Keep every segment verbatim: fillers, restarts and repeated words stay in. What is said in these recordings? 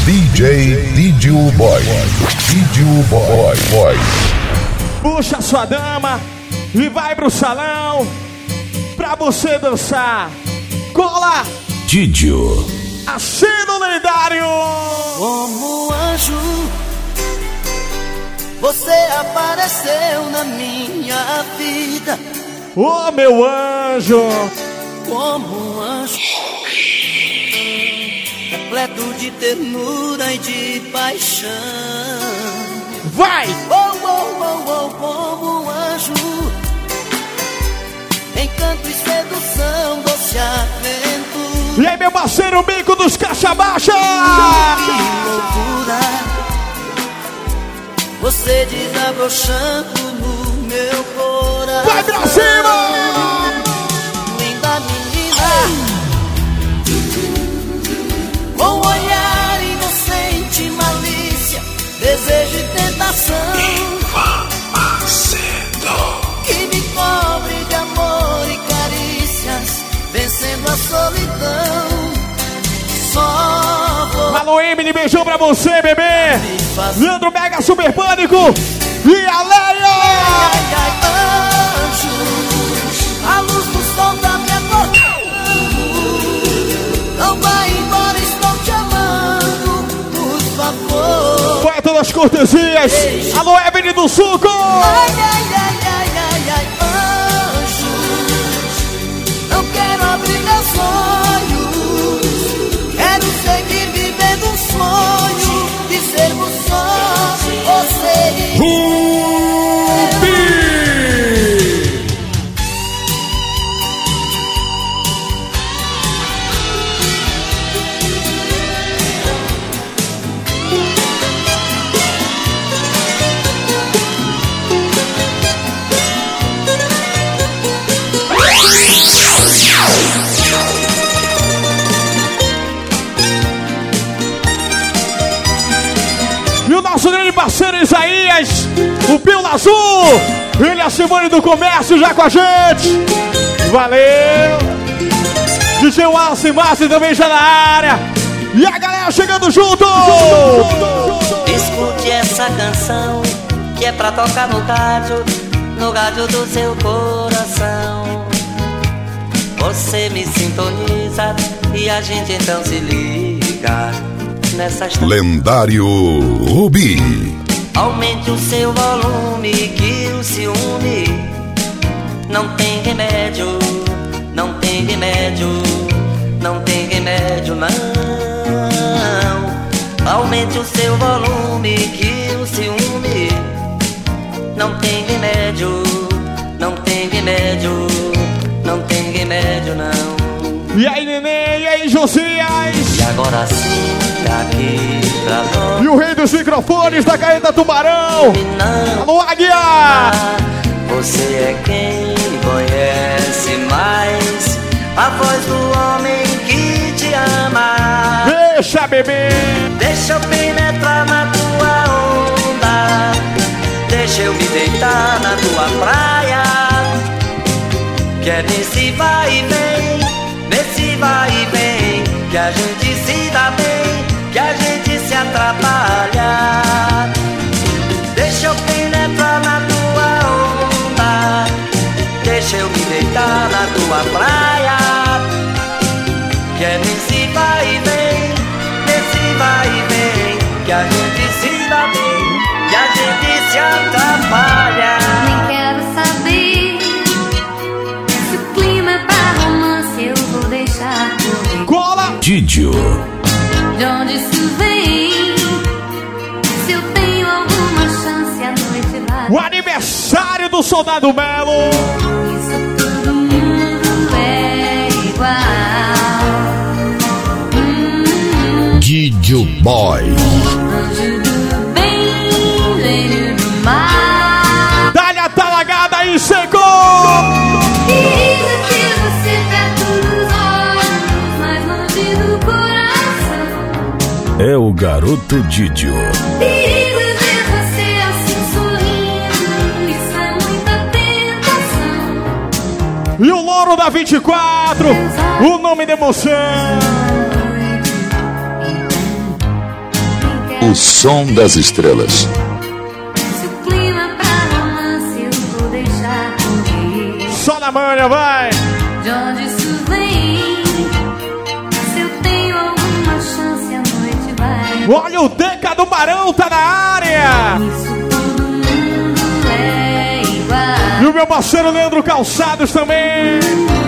D J Didio Boy. Didio Boy. Boy. Puxa sua dama e vai pro salão pra você dançar. Cola! Didio. Assino lendário! Como anjo, você apareceu na minha vida. Ô meu anjo! Como anjo, repleto de ternura e de paixão. Vai! Oh, oh, oh, oh, como anjo, encanto e sedução, doce aventura. E aí, meu parceiro, bico dos caixa baixa! Que loucura, você desabrochando no meu coração. Vai pra cima! Linda menina, com olhar inocente, malícia, desejo e tentação, que me cobre de amor e carícias, vencendo a solidão. Só vou. Alô, Emily, beijão pra você, bebê! Leandro Mega Super Pânico e a Leia! Ai, ai, anjo, a luz do sol tá me acordando. Não vai embora, estou te amando, por favor. Poeta das cortesias, alô, Evelyn do Suco! Ai, ai, ai, ai, ai, ai, anjo, não quero abrir meus olhos, quero seguir vivendo um sonho de sermos só você e Rubi! E o nosso grande parceiro Isaías, o Pila Azul, ele é a Simone do Comércio já com a gente. Valeu! D J Wallace Márcio também já na área. E a galera chegando junto! Escute essa canção que é pra tocar no rádio, no rádio do seu coração. Você me sintoniza e a gente então se liga nessa estação. Lendário Rubi. Aumente o seu volume que o ciúme não tem remédio, não tem remédio, não tem remédio não. Aumente o seu volume que o ciúme não tem remédio, não tem remédio, não tem remédio não. E aí, neném, e aí, Josias? E agora sim, daqui pra nós. E o rei dos microfones da Caeta Tubarão. Não, Alô, Águia! você é quem conhece mais a voz do homem que te ama. Deixa, bebê! Deixa eu penetrar na tua onda, deixa eu me deitar na tua praia. Que é nesse vai e vem, nesse vai e vem, que a gente se dá bem, que a gente se atrapalha. Deixa eu penetrar na tua onda, deixa eu me deitar na tua praia. Que é nesse vai e vem, nesse vai e vem, que a gente se dá bem, que a gente se atrapalha. Nem quero saber se o clima é pra romance, eu vou deixar correr. Cola! Didio. De onde isso vem? Se eu tenho alguma chance, a noite vai. O aniversário do Soldado Melo! Isso todo mundo é igual. Hum, Didio Boy. anjo do bem, gênio do mal. Dá-lhe a talagada e secou! Queria ter você perto dos olhos, mais longe do coração. É o garoto Didio. Perigo ver você assim sorrindo, isso é muita tentação. E o Louro da vinte e quatro, o nome da emoção. O som das estrelas. Se o clima pra romance eu vou deixar correr. Só na manhã, vai! De onde isso vem? Se eu tenho alguma chance a noite vai. Olha o Deca do Barão, tá na área! Isso todo mundo é igual. E o meu parceiro Leandro Calçados também!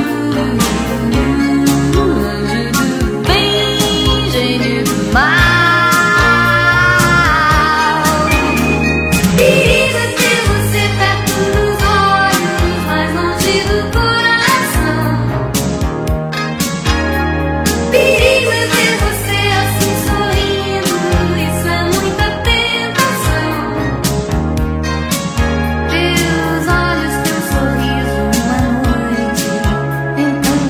Bem, gente do mal. Perigo é ter você perto dos olhos, mas longe do coração. Perigo é ver você assim sorrindo, isso é muita tentação. Teus olhos, teu sorriso, uma noite, então.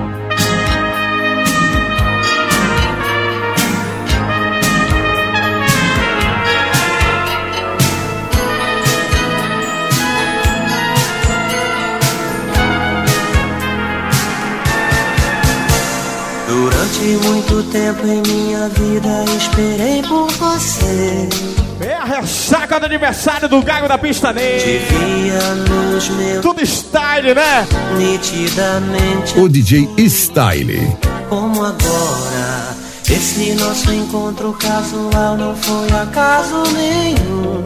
Durante muito tempo em minha vida esperei por você. É a ressaca do aniversário do Gago da Pista Te Negra. via nos meus Tudo style, né? nitidamente O D J Style. como agora. Esse nosso encontro casual não foi acaso nenhum.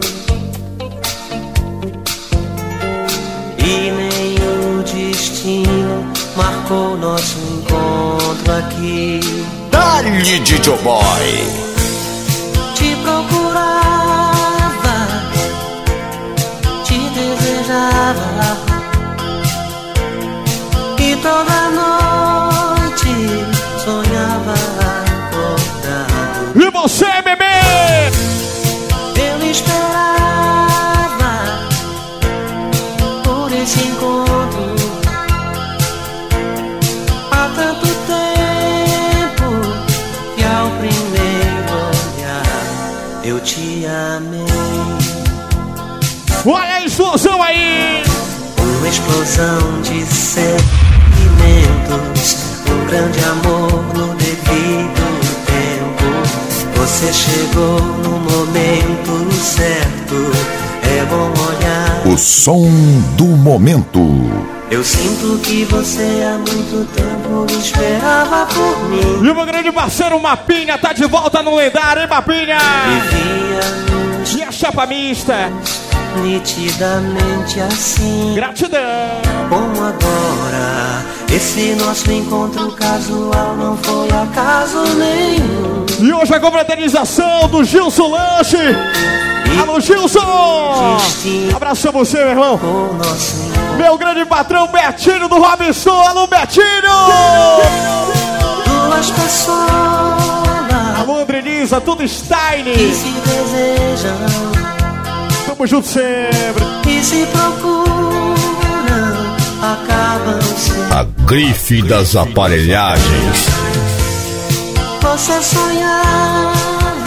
E nem o destino marcou nosso encontro aqui. Dali, D J Boy. Te procurava, te desejava, e toda noite sonhava acordado. E você, bebê? Eu esperava por esse encontro há tanto tempo que ao primeiro olhar eu te amei. Olha a explosão aí! Uma explosão de sentimentos, um grande amor no devido tempo. Você chegou no momento certo, é bom olhar. O som do momento. Eu sinto que você há muito tempo esperava por mim. E o meu grande parceiro Mapinha tá de volta no lendário, hein, Mapinha? Vivíamos E a chapa mista? nitidamente assim. Gratidão! Como agora, esse nosso encontro casual não foi acaso nenhum. E hoje a confraternização do Gilson Lanche. Alô, Gilson! Abraço a você, meu irmão. O nosso encontro, Meu grande patrão Betinho do Robinson. Alô, Betinho! duas pessoas Alô, Andrelisa, tudo que style. se desejam Tamo junto sempre. e se procuram, acabam se. A grife das aparelhagens. Você sonhava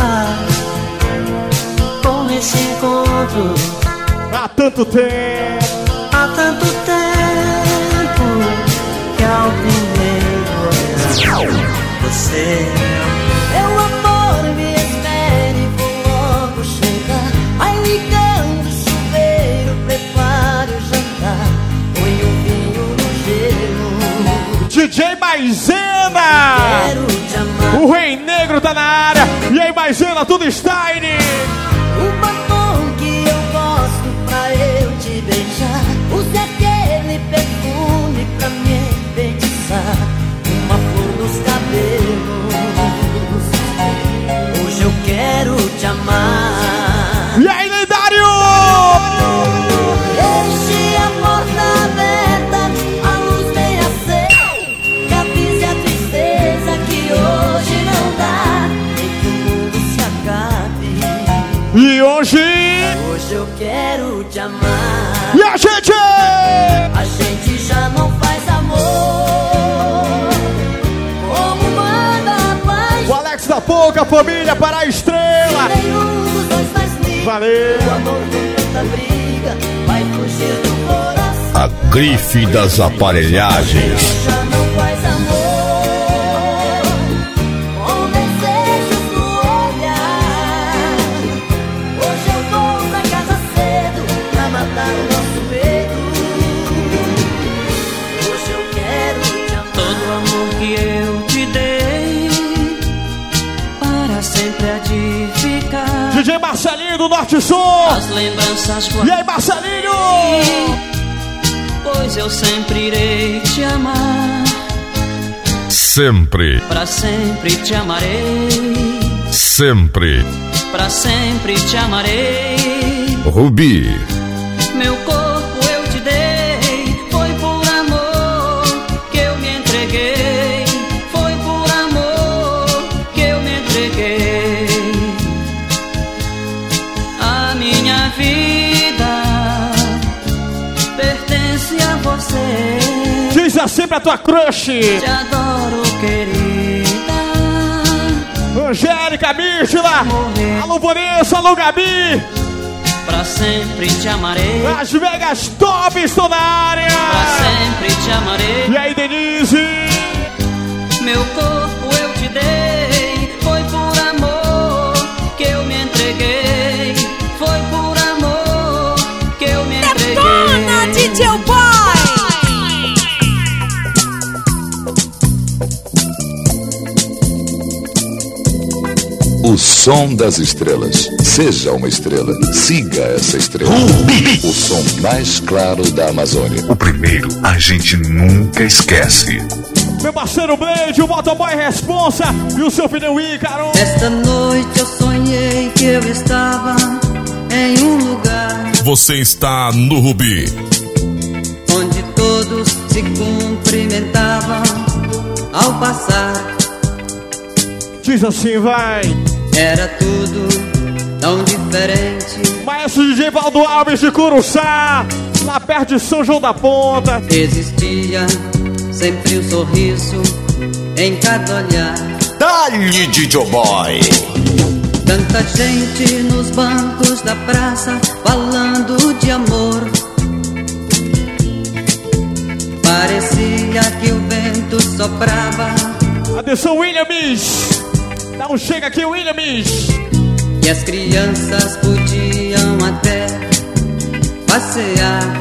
com esse encontro Há tanto tempo. há tanto tempo que ao primeiro olhar você. Meu amor, me espere, vou logo chegar. Vai ligando o chuveiro, prepare o jantar. Põe o vinho no gelo. D J Maisena! Quero te amar. O Rei Negro tá na área. E aí, Maisena, tudo style. O batom que eu gosto pra eu te beijar. Use aquele perfume pra me enfeitiçar. Uma flor nos cabelos. Hoje eu quero te amar. E aí, lendário! Deixe a porta aberta, a luz bem acesa. Que avise a tristeza que hoje não dá. Nem que o mundo se acabe. E hoje... Hoje eu quero te amar. E a gente... A gente já não faz amor como manda a paz. O Alex da Pouca, família para a estrela. Nenhum dos dois faz liga. Valeu. O amor com tanta briga vai fugir do coração. A grife das aparelhagens. Já não faz amor com desejos no olhar. pra sempre há de ficar. D J Marcelinho do Norte Sul. As lembranças E aí, Marcelinho? Pois eu sempre irei te amar. Sempre, Pra sempre te amarei. sempre. Pra sempre te amarei. Rubi, Meu corpo eu te dei. Foi por amor que eu me entreguei. Foi por amor que eu me entreguei. A minha vida pertence a você. Diz assim pra tua crush. Te adoro, querida. Angélica, Místila. Morrer. Alô, Vanessa, alô, Gabi. Pra sempre te amarei. As Vegas Top estão na área. Pra sempre te amarei. E aí, Denise? Meu corpo eu te dei. Foi por amor que eu me entreguei. Foi por amor que eu me entreguei. Detona, D J Boy! o som das estrelas. Seja uma estrela, siga essa estrela. O som mais claro da Amazônia. O primeiro a gente nunca esquece. Meu parceiro Blade, o motoboy responsa e o seu filho Ícaro. Esta noite eu sonhei que eu estava em um lugar Você está no Rubi. onde todos se cumprimentavam ao passar. Diz assim, vai. Era tudo tão diferente. Maestro D J Valdo Alves de Curuçá, lá perto de São João da Ponta. Existia sempre um sorriso em cada olhar. Dá-lhe, D J Boy! Tanta gente nos bancos da praça falando de amor. Parecia que o vento soprava Atenção, Williams. Dá um chega aqui, Williams. e as crianças podiam até passear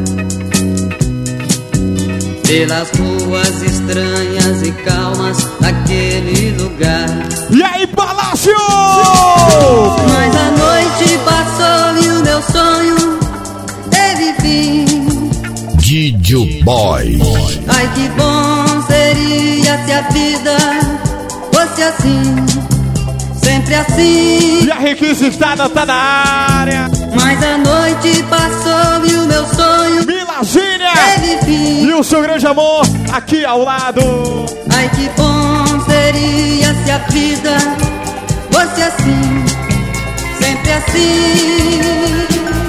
pelas ruas estranhas e calmas daquele lugar. E aí, Palácio! Mas a noite passou e o meu sonho teve fim. D J Boy. Ai, que bom seria se a vida fosse assim, sempre assim. E a requisitada tá na área. Mas a noite passou e o meu sonho Milagínia teve fim. e o seu grande amor aqui ao lado. Ai, que bom seria se a vida fosse assim, sempre assim.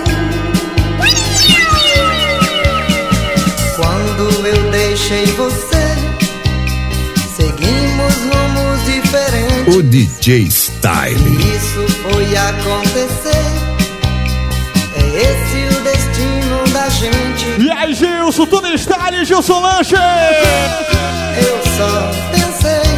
Quando eu deixei você, seguimos rumos diferentes. O D J Style. Isso foi acontecer. É esse o destino da gente. E aí, Gilson, tudo em style, Gilson Lanche. Eu só pensei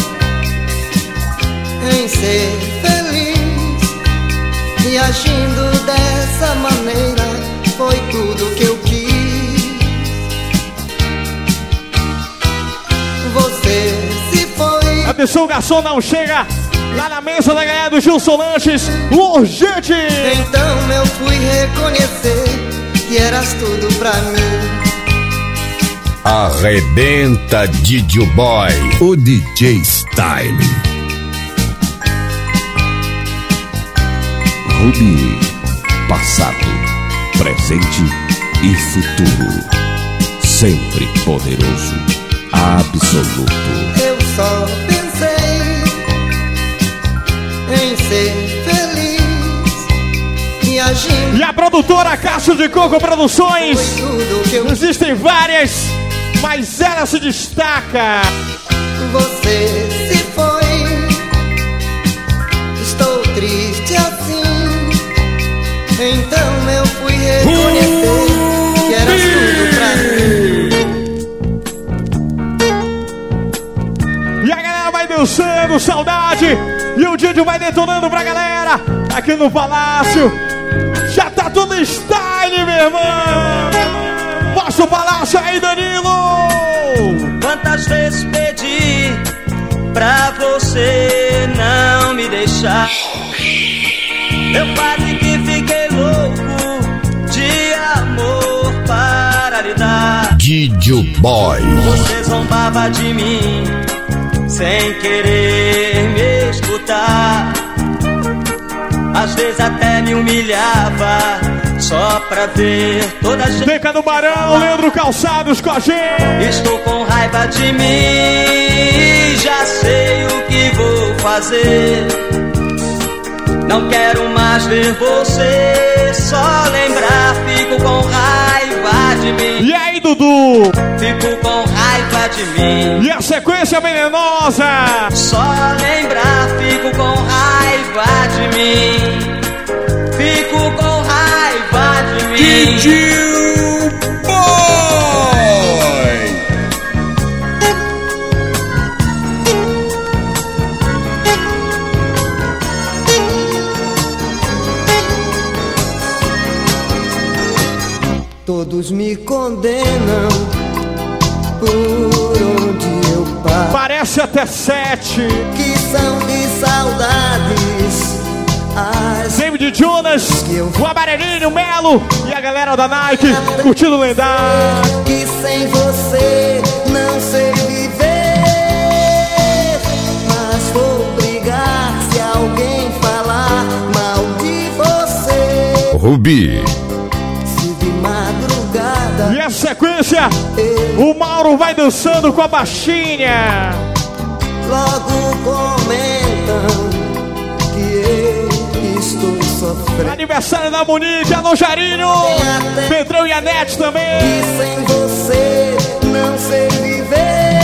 em ser feliz, e agindo dessa maneira foi tudo que eu quis. Você se foi. Atenção, o garçom não chega lá na mesa da galera do Gilson Lanches. Urgente! Então eu fui reconhecer que eras tudo pra mim. Arrebenta D J Boy. O D J Style. Rubi. Passado, presente e futuro. Sempre poderoso. Absoluto. Eu só pensei em ser feliz, e agindo E a produtora Caixa de Coco Produções. foi tudo que eu. Existem várias, mas ela se destaca. Você se foi, estou triste assim. Então eu fui reconhecer que eras tudo pra mim. E a galera vai dançando, saudade. E o Didi vai detonando pra galera aqui no Palácio. Já tá tudo em style, meu irmão. Mostra o Palácio aí, Danilo. Quantas vezes pedi pra você não me deixar. Eu quase que fiquei louco de amor para lhe dar. Didio Boy. Você zombava de mim sem querer me escutar. Às vezes até me humilhava só pra ver toda a gente. Deca do Barão, Leandro Calçados com a gente. Estou com raiva de mim, já sei o que vou fazer. Não quero mais ver você, só lembrar, fico com raiva de mim. E aí, Dudu? Fico com raiva de mim. E a sequência venenosa? Só lembrar, fico com raiva de mim. Fico com raiva de mim. Didio Boy. Todos me condenam por onde eu passo. Parece até sete. Que são de saudades. David Jonas, o Amarelinho, o Melo e a galera da Nike curtindo o lendário. Que sem você não sei viver, mas vou brigar se alguém falar mal de você. Rubi. Se de madrugada. E a sequência, o Mauro vai dançando com a baixinha. Logo comentam que eu estou sofrendo. Aniversário da Monique, a Jarinho, Pedrão e a Nete também. Que sem você não sei viver,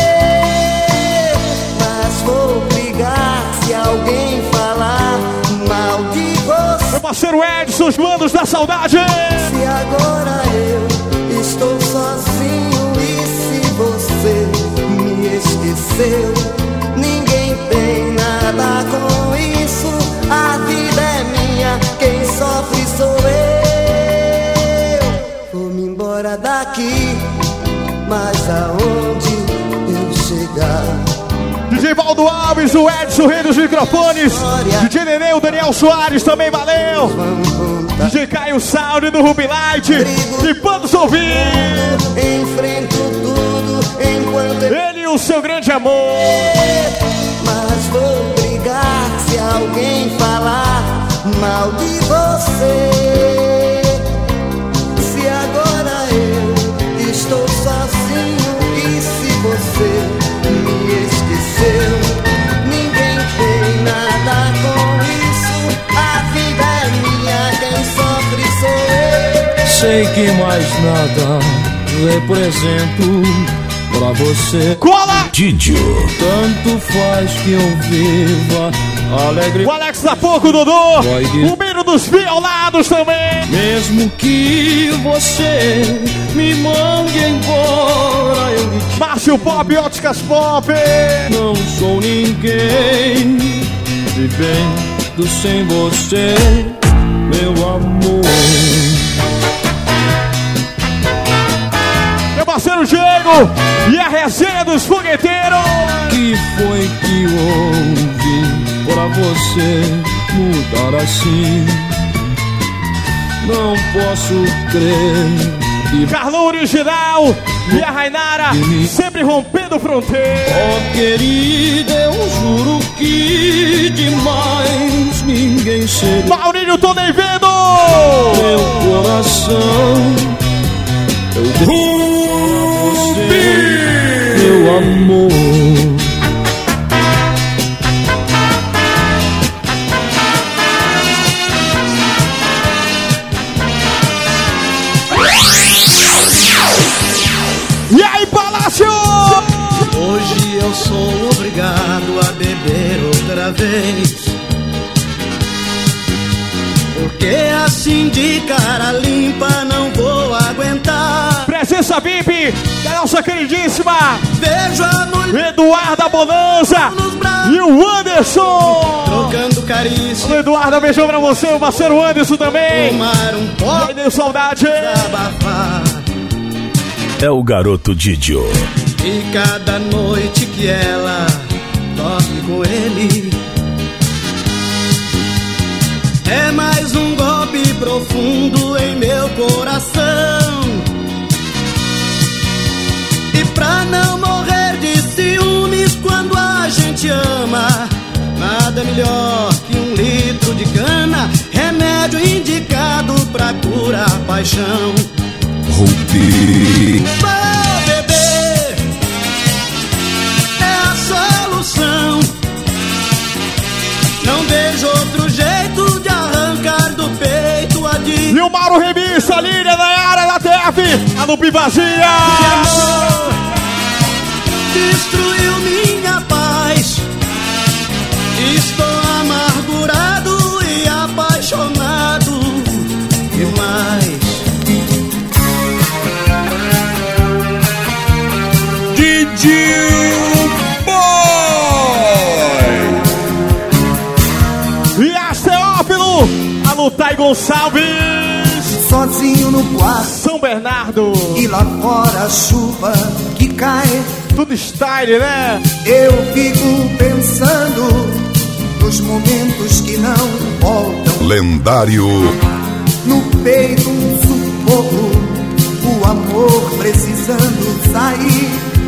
mas vou brigar se alguém falar mal de você. Meu parceiro Edson, os manos da saudade. Se agora eu estou sozinho e se você me esqueceu, ninguém tem nada com isso. A vida é minha, quem sofre sou eu. Vou-me embora daqui, mas aonde eu chegar? D J Valdo Alves, o Edson, rei dos microfones. D J Nenê, o Daniel Soares também, valeu. D J Caio Sauri do Ruby Light. E Pandos Ouvir. Enfrento tudo enquanto eu... Ele e o seu grande amor. Mas vou brigar se alguém falar mal de você. Se agora eu estou sozinho e se você me esqueceu, ninguém tem nada com isso. A vida é minha, quem sofre sou eu. Sei que mais nada represento pra você. Cola! Didio. Tanto faz que eu viva alegre. O Alex da pouco, Dodô. O Miro dos Violados também. Mesmo que você me mande embora, eu lhe digo, Márcio Pop, Óticas Pop. não sou ninguém, vivendo sem você, meu amor. Meu parceiro Diego e a resenha dos fogueteiros. Que foi que houve pra você mudar assim? Não posso crer. E Carlão Original e a Rainara sempre rompendo fronteira. oh querida, eu juro que demais ninguém seria. Maurinho, tô nem vendo. Meu coração eu dou você, meu amor. E aí, Palácio? Hoje eu sou obrigado a beber outra vez, porque assim de cara limpa não vou aguentar. Presença V I P da nossa queridíssima Vejo a mulher Eduarda Bonanza e o Anderson. trocando carícia. O Eduardo, beijão pra você, o parceiro Anderson também. Tomar um pó, Aí deu saudade. abafar. É o garoto Didio. E cada noite que ela dorme com ele, é mais um golpe profundo em meu coração. E pra não morrer de ciúmes quando a gente ama, nada melhor que um litro de cana, remédio indicado pra curar paixão. Rubi. Vou beber, é a solução. Não vejo outro jeito de arrancar do peito a de... E o Mauro Remissa, Líria, Nayara, da T F, a Lupi vazia. Destruiu minha paz. Estou amargurado e apaixonado demais. Didi Boy. E a Teófilo, a Lutai Gonçalves. Sozinho no quarto, São Bernardo. e lá fora a chuva que cai. Tudo style, né? Eu fico pensando nos momentos que não voltam. Lendário. No peito um sufoco, o amor precisando sair.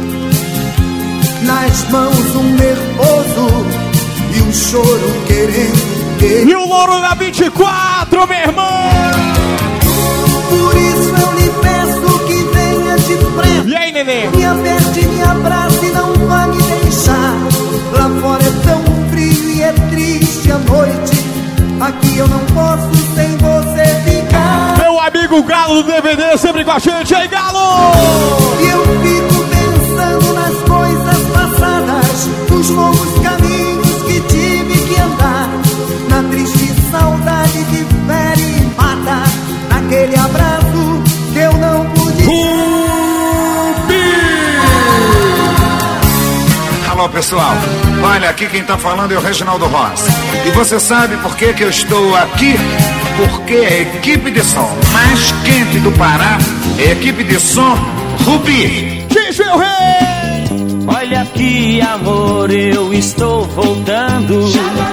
Nas mãos um nervoso e um choro querendo ter. E o Louro da vinte e quatro, meu irmão. Por isso eu lhe peço que venha depressa. E aí, neném? Me aperte, me abrace e não vá me deixar. Lá fora é tão frio e é triste a noite. Aqui eu não posso sem você ficar. Meu amigo Galo do D V D sempre com a gente, aí Galo! E eu fico pensando nas coisas passadas, nos longos caminhos que tive que andar, na triste saudade que fere e mata, naquele abraço que eu não pude. Alô pessoal, olha, aqui quem tá falando é o Reginaldo Rossi. E você sabe por que que eu estou aqui? Porque a equipe de som mais quente do Pará é a equipe de som Rubi. Diz meu rei! Olha aqui, amor, eu estou voltando.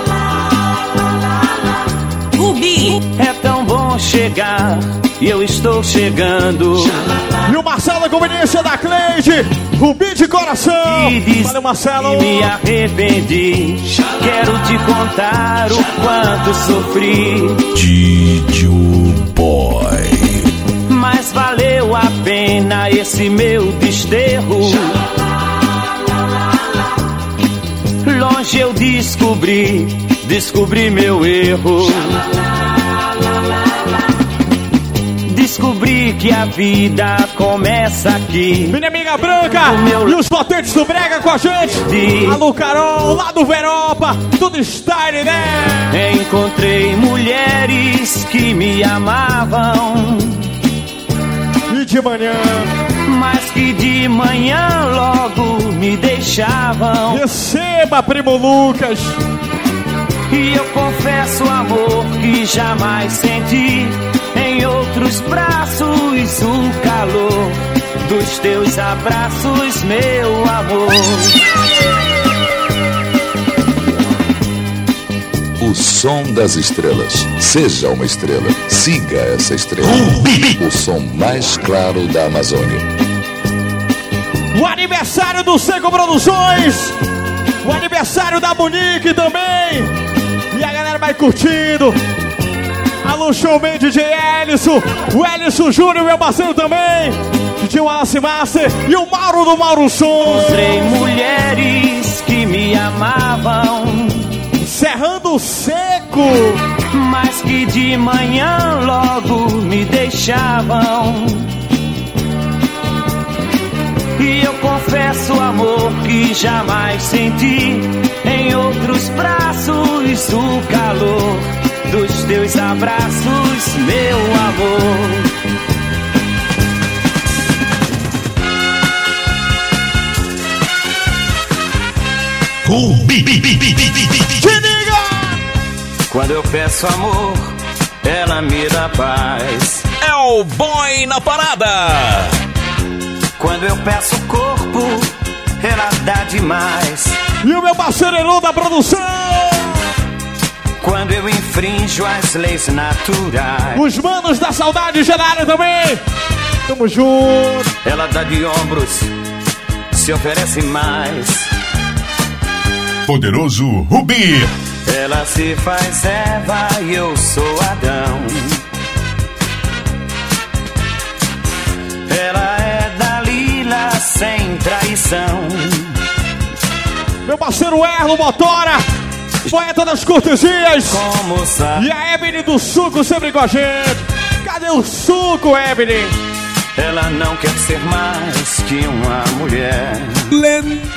Rubi. É tão bom chegar e eu estou chegando. E o Marcelo, a conveniência da Cleide, Rubi de coração. Valeu, Marcelo. Me arrependi, quero te contar o quanto sofri. Didi Boy. Mas valeu a pena esse meu desterro. Longe eu descobri, descobri meu erro. Descobri que a vida começa aqui. Minha amiga Branca meu... e os potentes do Brega com a gente. De... Alô Carol, lá do Veropa, tudo style, né? Encontrei mulheres que me amavam. E de manhã, mas que de manhã logo me deixavam. Receba, primo Lucas. E eu confesso, amor, que jamais senti em outros braços o calor dos teus abraços, meu amor. O som das estrelas. Seja uma estrela. Siga essa estrela. O som mais claro da Amazônia. O aniversário do Seco Produções. O aniversário da Monique também. E a galera vai curtindo. Alô, showman D J Ellison. O Ellison Júnior, meu parceiro também. D J Wallace Master. E o Mauro do Mauro Som. Encontrei mulheres que me amavam. Serrando seco. Mas que de manhã logo me deixavam. E eu confesso, amor, que jamais senti em outros braços o calor dos teus abraços, meu amor. Quando eu peço amor, ela me dá paz. É o boy na parada. Quando eu peço corpo, ela dá demais. E o meu parceiro Elô da produção. quando eu infrinjo as leis naturais. Os manos da saudade gelaram também. Tamo junto. Ela dá de ombros, se oferece mais. Poderoso Rubi. Ela se faz Eva e eu sou Adão. Ela é Dalila sem traição. Meu parceiro Erlo Motora, poeta das cortesias. Como sabe? E a Ebony do Suco sempre com a gente. Cadê o Suco, Ebony? Ela não quer ser mais que uma mulher. Lendário.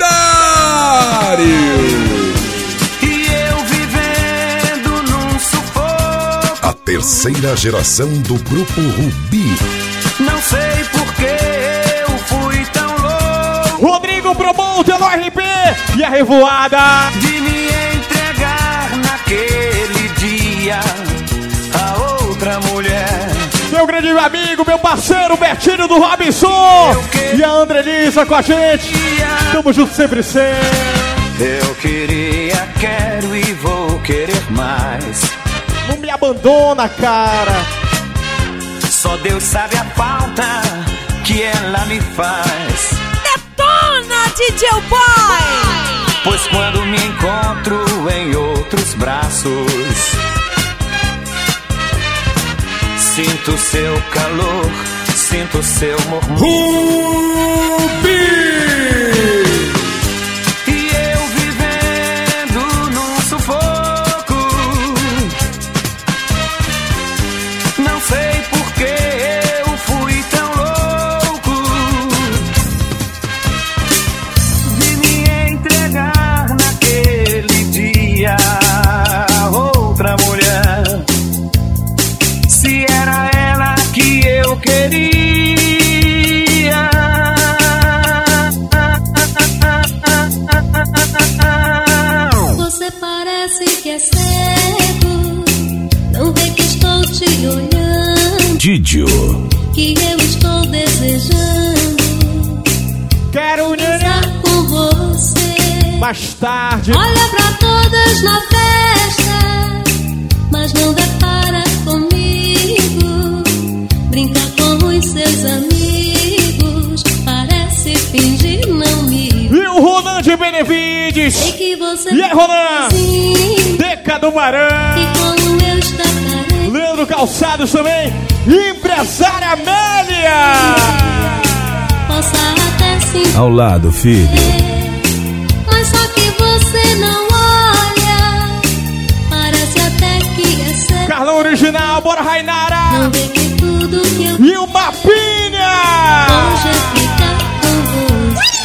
E eu vivendo num sufoco. A terceira geração do grupo Rubi. Não sei por que eu fui tão louco. Rodrigo Promonte, L R P e a Revoada. De me entregar naquele dia a outra mulher. Meu grande amigo, meu parceiro Bertinho do Robinson e a Andrelisa com a gente. Tamo junto sempre sempre. Eu queria, quero e vou querer mais. Não me abandona, cara. Só Deus sabe a falta que ela me faz. Detona, D J Boy! Pois quando me encontro em outros braços, sinto seu calor, sinto seu murmúrio. Rubi. E eu vivendo num sufoco. Não sei por que eu fui tão louco de me entregar naquele dia a outra mulher. Se era ela que eu queria. Você parece que é cego, não vê que estou te olhando. Didio. Que eu estou desejando. Quero estar com você. Mais tarde. Olha pra todas na festa, mas não depara comigo. Brinca com os seus amigos, parece fingir não me. E o Ronan de Benevides. Sei que você e aí, Ronan? Sim. Deca do Marão. E como eu estar carente. Leandro Calçados também. Empresária Amélia. Possa até sim. Ao lado, filho. Mas só que você não olha. Parece até que é sério. Carlão Original, bora Rainara. Não vê que tudo que eu. E o Mapinha. Hoje é ficar com você.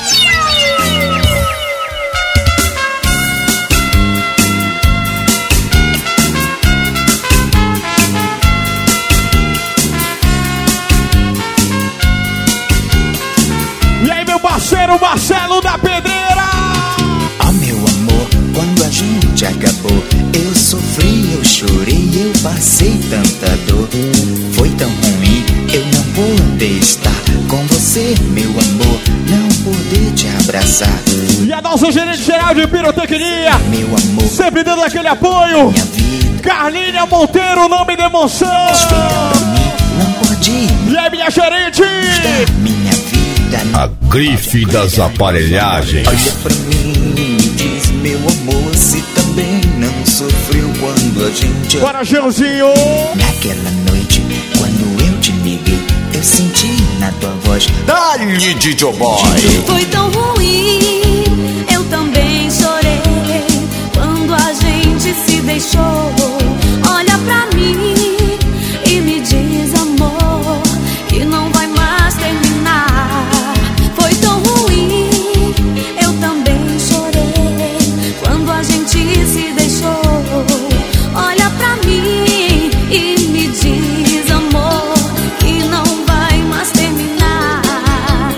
E aí, meu parceiro Marcelo da Pedreira. Oh, meu amor, quando a gente acabou, eu sofri, eu chorei, eu passei tanta dor. Foi tão ruim eu não poder estar com você, meu amor, não poder te abraçar. E a nossa gerente geral de pirotecnia, meu amor, sempre dando aquele apoio. Carlinha Monteiro, não me demonstrou. Não pode ir. E aí, minha gerente? Minha vida. A grife das aparelhagens. Olha pra mim e diz, meu amor, se também não sofreu quando a gente. Bora, Gilzinho! Naquela noite, quando eu te liguei, eu senti na tua voz. Dá-lhe, D J Boy! Foi tão ruim, eu também chorei quando a gente se deixou. Olha pra mim e me diz, amor, que não vai mais terminar. Foi tão ruim, eu também chorei quando a gente se deixou. Olha pra mim e me diz, amor, que não vai mais terminar.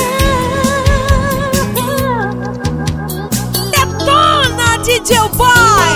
Detona, D J Boy!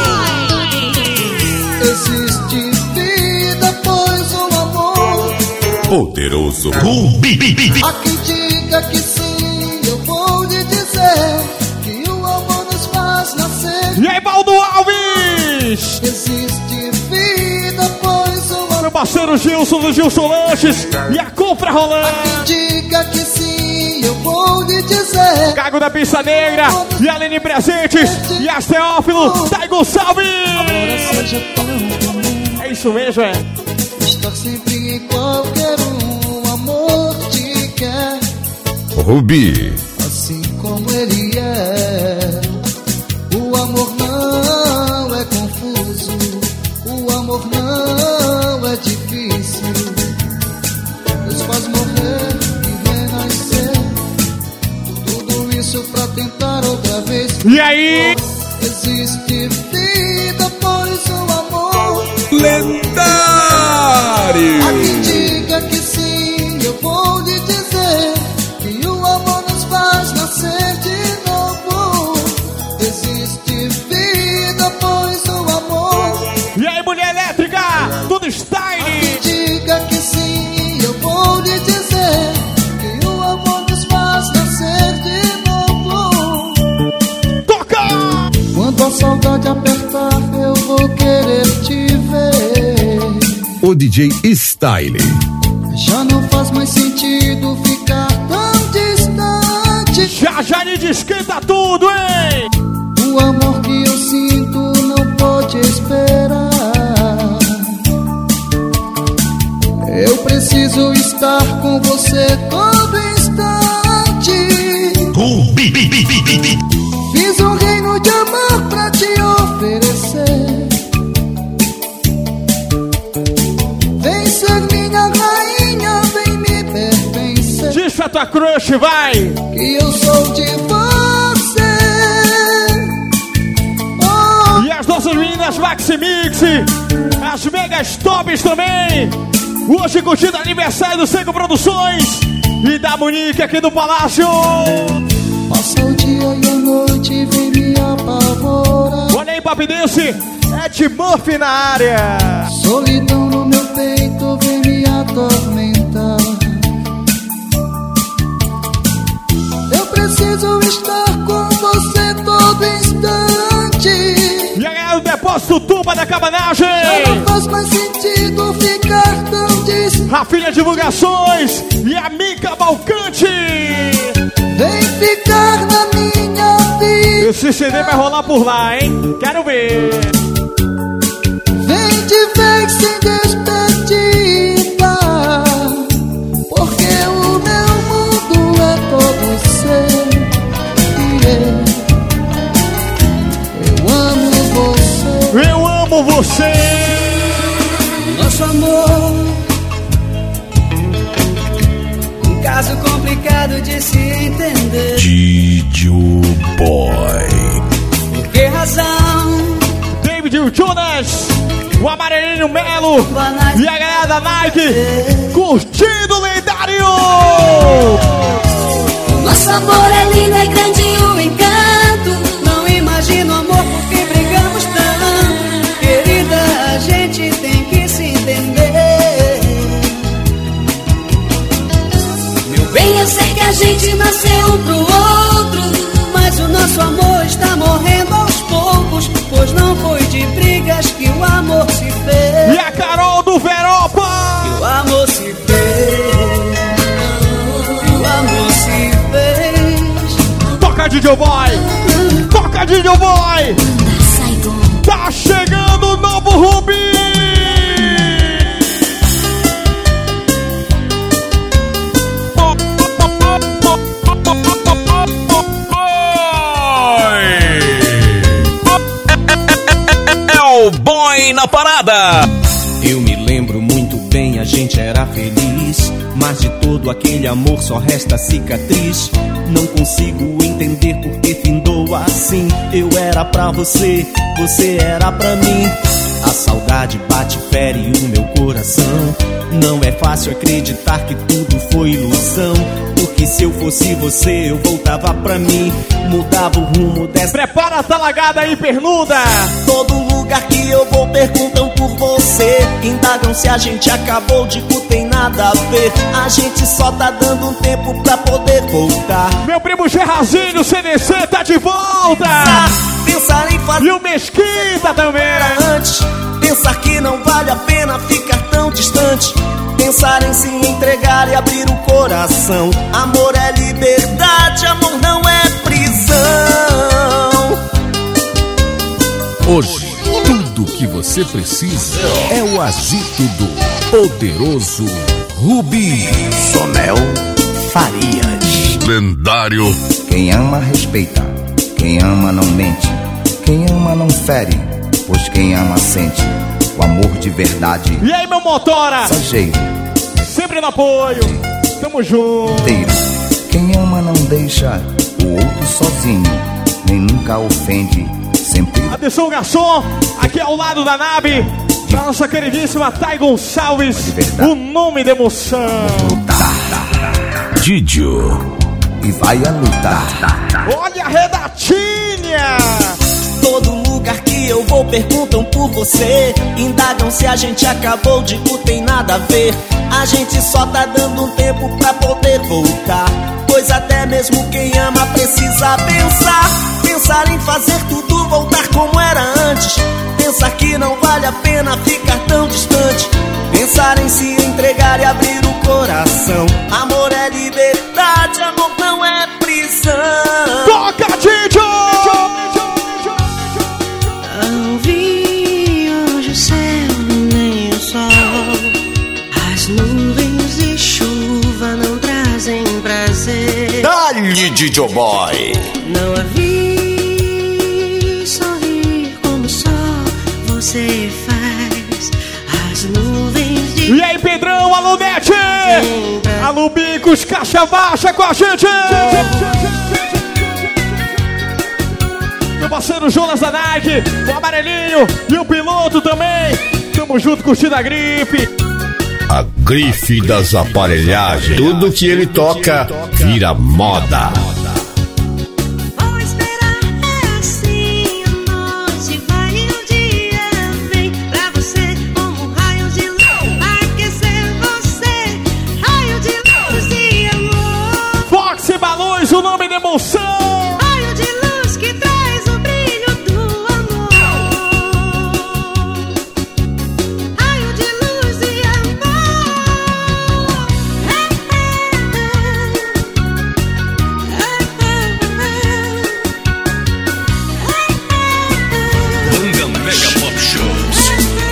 Existe vida após o amor. Poderoso Rubi. Há quem diga que sim, eu vou lhe dizer que o amor nos faz nascer. E aí, Baldo Alves? Lanches. Existe vida, pois o amor. Meu parceiro Gilson do Gilson Lanches. E a compra rolando. Diga que sim, eu vou lhe dizer. Cago da Pista Negra. E a Aline Presentes. E a Teófilo. Taigo Salve. Agora seja tão comum. É isso mesmo, é. Estar sempre em qualquer um. Amor te quer. Rubi. Assim como ele é. O amor não é confuso. O amor não é difícil. Nos faz morrer e renascer. Tudo isso pra tentar outra vez. E aí? Existe vida, pois o amor lendário. A quem diga que sim, eu vou lhe dizer que o amor nos faz nascer de novo. Existe vida, pois o amor. E aí, mulher elétrica, tudo style. A quem diga que sim, eu vou lhe dizer que o amor nos faz nascer de novo. Toca! Quando a saudade apertar, eu vou querer te ver. O D J Style. Já não faz mais sentido ficar tão distante. Já já lhe esquenta tudo, hein? O amor que eu sinto não pode esperar. Eu preciso estar com você todo instante. Fiz um reino de amor pra te oferecer. Vem ser minha rainha, vem me pertencer. Diz pra tua crush, vai! Que eu sou de você. Oh. E as nossas meninas Maxi Mix, as megas tops também. Hoje curtindo aniversário do Seco Produções e da Monique aqui do Palácio. Passa o dia e a noite vem me apavorar. Olha aí, Papi Dance, Ed Murphy na área. Solidão no meu peito vem me atormentar. Eu preciso estar com você todo instante. E aí, o depósito Tuba da Cabanagem. Já não faz mais sentido ficar tão distante. Rafinha Divulgações e a Mica Balcante. Vem ficar na minha vida. Esse C D vai rolar por lá, hein? Quero ver. Vem de vez sem despedida. Porque o meu mundo é todo seu. Eu amo você. Eu amo você. Nosso amor, um caso complicado de se entender. Didio Boy. Por que razão? David Jonas, o Amarelinho Melo e a galera da Nike curtindo o lendário. Nosso amor é lindo, é grande o encanto. Não imagino amor porque brigamos tanto. Querida, a gente tem que se entender. Meu bem, eu sei que a gente nasceu um pro outro, mas o nosso amor está morrendo aos poucos, pois não foi de brigas que o amor se fez. E a Carol do Veropa. Que o amor se fez. Que o amor se fez. Toca D J Boy. Toca D J Boy. Tá chegando o novo Rubi. É o boy na parada. Eu me lembro muito bem, a gente era feliz, mas de todo aquele amor só resta cicatriz. Não consigo entender por que findou assim. Eu era pra você, você era pra mim. A saudade bate, fere o meu coração. Não é fácil acreditar que tudo foi ilusão, porque se eu fosse você, eu voltava pra mim, mudava o rumo dessa. Prepara a talagada aí, pernuda. Todo lugar que eu vou perguntam por você. Ainda Indagam se a gente acabou, digo tem nada a ver. A gente só tá dando um tempo pra poder voltar. Meu primo Gerrazinho, C D C tá de volta. Pensar em fazer e o Mesquita também antes. Pensar que não vale a pena ficar tão distante. Pensar em se entregar e abrir o coração. Amor é liberdade, amor não é prisão. Hoje, tudo que você precisa é o agito do poderoso Rubi. Sonel Farias. Lendário. Quem ama respeita, quem ama não mente, quem ama não fere, pois quem ama sente o amor de verdade. E aí, meu motora? Passageiro. Sempre no apoio. Tamo junto. Quem ama não deixa o outro sozinho, nem nunca ofende, sempre. Atenção, garçom, aqui ao lado da nave, da nossa queridíssima Thay Gonçalves, o nome da emoção. Didio. E vai a lutar. Olha a Renatinha. Todo lugar que eu vou perguntam por você. Indagam se a gente acabou, digo tem nada a ver. A gente só tá dando um tempo pra poder voltar. Pois até mesmo quem ama precisa pensar. Pensar em fazer tudo voltar como era antes. Pensar que não vale a pena ficar tão distante. Pensar em se entregar e abrir o coração. Amor é liberdade, amor não é prisão. Toca, Didio! Não vi hoje o céu nem o sol. As nuvens de chuva não trazem prazer. Dá-lhe, Didio Boy! Não a vi sorrir como só você faz. As nuvens de... E aí, Pedrão, alô, Nete! Alô, Bicos, Caixa Baixa com a gente! Meu parceiro Jonas da Nike, o amarelinho e o piloto também. Tamo junto curtindo a grife. A grife das aparelhagens. Tudo que ele toca vira moda. Vou esperar, é assim, a noite vai e o dia vem pra você como raio de luz, aquecer você, raio de luz e amor. Fox e Balões, o nome da emoção. Raio de luz que traz o brilho do amor. Raio de luz e amor. Bunga Mega Pop Shows.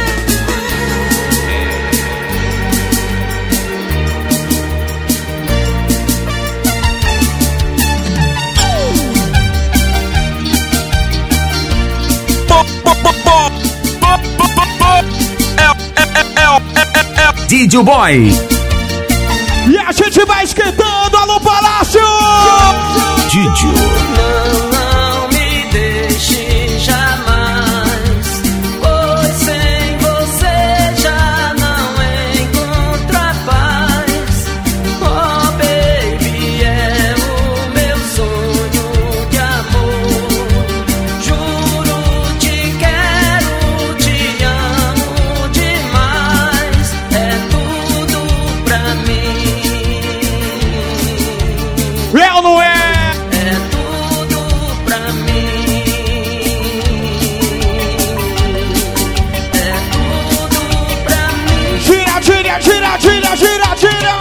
Didio Boy. E a gente vai esquentando, alô, Palácio! Didio. Não me deixe jamais, pois sem você já não encontro a paz. Oh baby, é o meu sonho de amor. Juro, te quero, te amo demais. É tudo pra mim. É ou não é? Gira, gira, gira, gira, gira!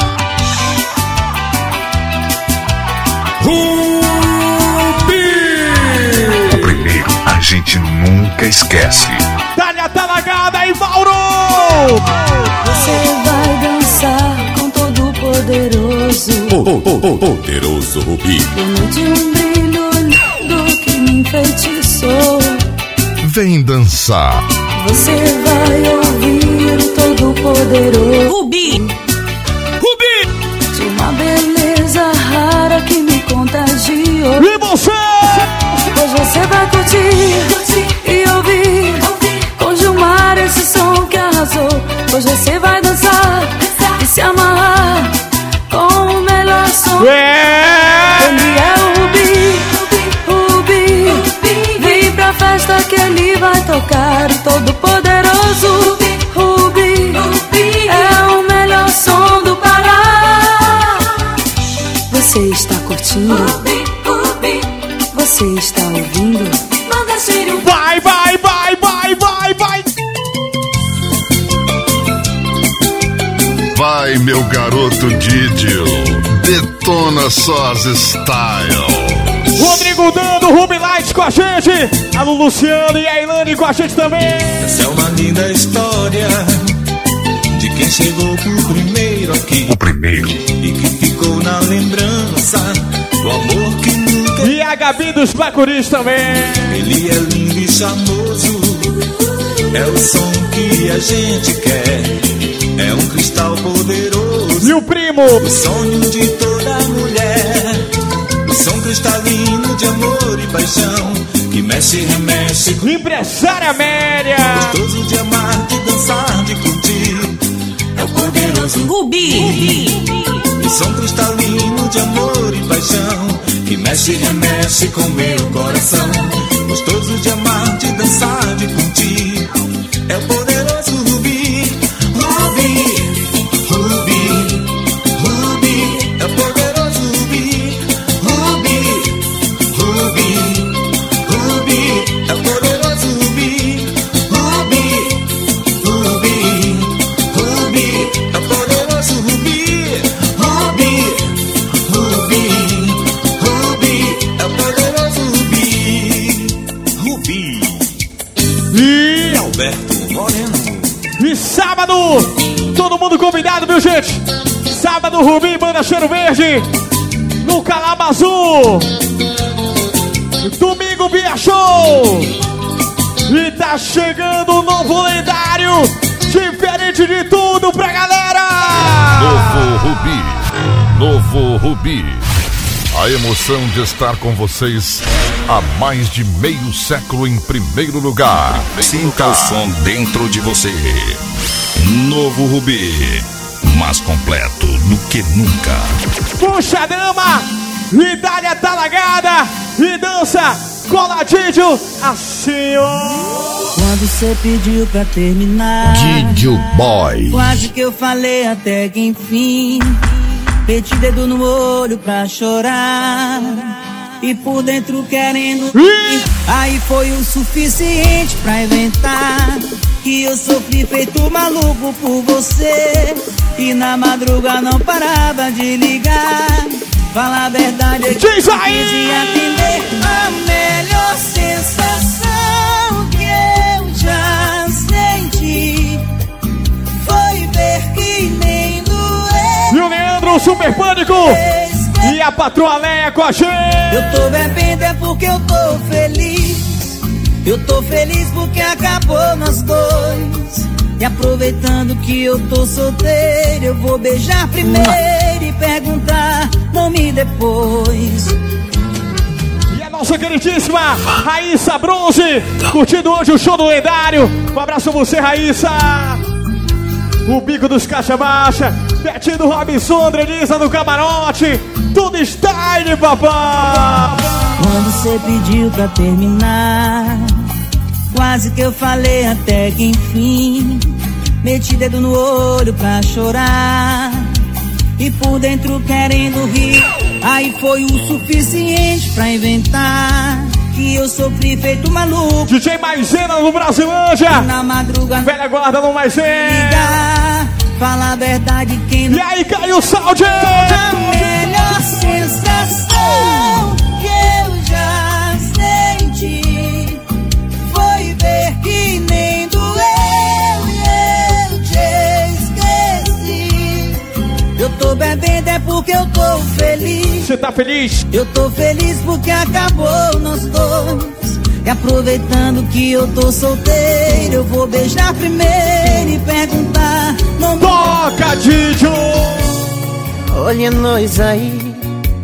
Rubi! O primeiro a gente nunca esquece. Dália Talagada e Mauro! Você vai dançar com todo o poderoso. Oh, oh, oh, oh, poderoso Rubi. Dono de um brilho lindo que me enfeitiçou. Vem dançar. Você vai ouvir o Todo-Poderoso Rubi! Rubi! de uma beleza rara que me contagiou. E você? Hoje você vai curtir, curtir e ouvir, ouvir com Gilmar esse som que arrasou. Hoje você vai dançar, dançar e se amarrar com o melhor som. É! Ele é o Rubi, Rubi, Rubi. Vem pra festa que ele vai tocar o Todo-Poderoso Rubi, Rubi. assistindo? Você está ouvindo? Vai, vai, vai, vai, vai, vai! Vai, meu garoto Didio, detona só as style. Rodrigo Dando, Ruby Light com a gente, alô Luciano e a Ilane com a gente também. Essa é uma linda história de quem chegou por primeiro aqui. O primeiro. E que ficou na lembrança do amor que nunca... E a Gabi dos Bacuris também. Ele é lindo e charmoso, é o som que a gente quer, é um cristal poderoso. E o primo? O sonho de toda mulher, o som cristalino de amor e paixão, que mexe e remexe. Empresária Amélia. Gostoso de amar, de dançar, de curtir, é o poderoso Rubi. O som cristalino de amor e paixão, que mexe e remexe com meu coração. Gostoso de amar, de dançar, de curtir, é o poderoso Rubi. Rubi, Rubi, Rubi, é o poderoso Rubi. Rubi, Rubi, Rubi, é o poderoso Rubi. Rubi, Rubi, Rubi, é o poderoso Rubi. Rubi, Rubi, Rubi, é o poderoso Rubi. Rubi. E Alberto Moreno. E sábado, todo mundo convidado, viu, gente? Sábado, Rubi, Banda Cheiro Verde, no Calaba Azul. Domingo, Bia Show. E tá chegando um novo lendário, diferente de tudo pra galera. Novo Rubi, novo Rubi. A emoção de estar com vocês há mais de meio século em primeiro lugar. Sinta o som dentro de você. Novo Rubi, mais completo do que nunca. Puxa, dama, e dá-lhe talagada, e dança coladinho, assim, ó. Quando você pediu pra terminar, Didio Boy. quase que eu falei até que enfim. Meti dedo no olho pra chorar, e por dentro querendo rir. Aí foi o suficiente pra inventar que eu sofri feito maluco por você, e na madruga não parava de ligar. Fala a verdade é que diz aí! eu quis atender. A melhor sensação que eu já senti foi ver que nem doeu. E o Leandro, o Super Pânico, e a Patroa Leia com a gente. Eu tô bebendo é porque eu tô feliz. Eu tô feliz porque acabou nós dois. E aproveitando que eu tô solteiro, eu vou beijar primeiro e perguntar nome depois. E a nossa queridíssima Raíssa Bronze, curtindo hoje o show do lendário. Um abraço a você, Raíssa. O Bico dos Caixa Baixa, Betinho do Robinson, Andrelisa do Camarote, tudo style, papai. Quando você pediu pra terminar, quase que eu falei até que enfim. Meti dedo no olho pra chorar, e por dentro querendo rir. Aí foi o suficiente pra inventar que eu sofri feito maluco. D J Maisena no Brasilândia, na madruga velha guarda no Maisena. Fala a verdade quem não... E aí caiu o salde. A melhor sensação que eu já senti foi ver que nem doeu e eu te esqueci. Eu tô bebendo é porque eu tô feliz. Você tá feliz? Eu tô feliz porque acabou nós dois. E aproveitando que eu tô solteiro, eu vou beijar primeiro e perguntar nome. Toca, Didio! Olha nós aí,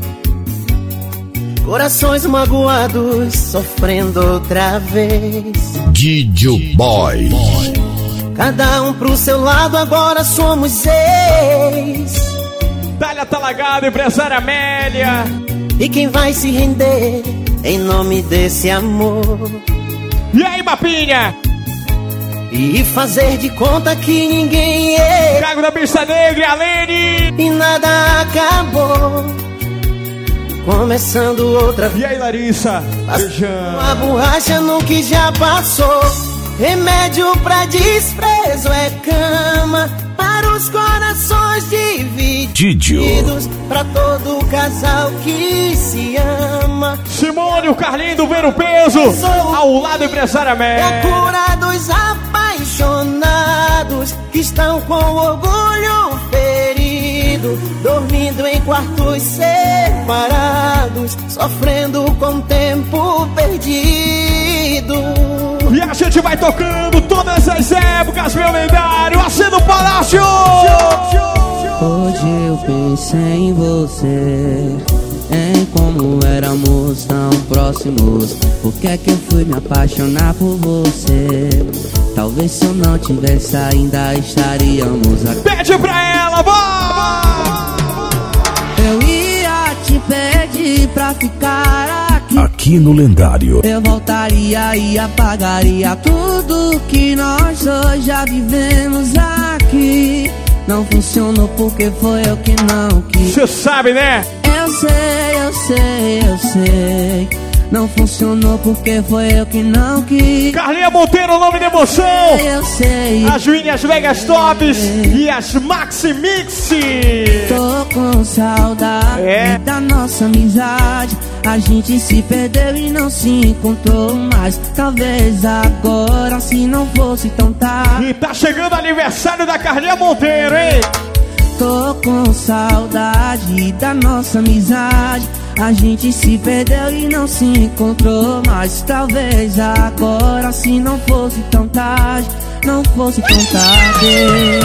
corações magoados, sofrendo outra vez. Didio Boy. Cada um pro seu lado, agora somos seis. Dália Talagada, empresária Amélia. E quem vai se render em nome desse amor? E aí, Mapinha? E fazer de conta que ninguém é. Cago da Bicha Negra, Alene. E nada acabou. começando outra vez. E aí, Larissa? Beijão. A borracha no que já passou. Remédio pra desprezo é cama para os corações divididos, pra todo casal que se ama. Simone, o Carlinho do Ver o Peso, ao lado empresária Mé. É a cura dos apaixonados que estão com orgulho ferido, dormindo em quartos separados, sofrendo com o tempo perdido. E a gente vai tocando todas as épocas, meu lendário, acendo o Palácio! Hoje eu pensei em você, em como éramos tão próximos. Por que é que eu fui me apaixonar por você? Talvez se eu não tivesse ainda estaríamos aqui. Pede pra ela, vai! Eu ia te pedir pra ficar aqui. Aqui no Lendário. Eu voltaria e apagaria tudo que nós dois já vivemos aqui. Não funcionou porque foi eu que não quis. Você sabe, né? Eu sei, eu sei, eu sei. Não funcionou porque foi eu que não quis. Carlinha Monteiro, o nome da emoção. Eu sei. As Winnie Vegas Tops e as Maxi Mix. Tô com saudade é. da nossa amizade. A gente se perdeu e não se encontrou mais. Talvez agora, se não fosse tão tarde. E tá chegando o aniversário da Carlinha Monteiro, hein? Tô com saudade da nossa amizade. A gente se perdeu e não se encontrou mais. Talvez agora, se não fosse tão tarde, não fosse tão tarde.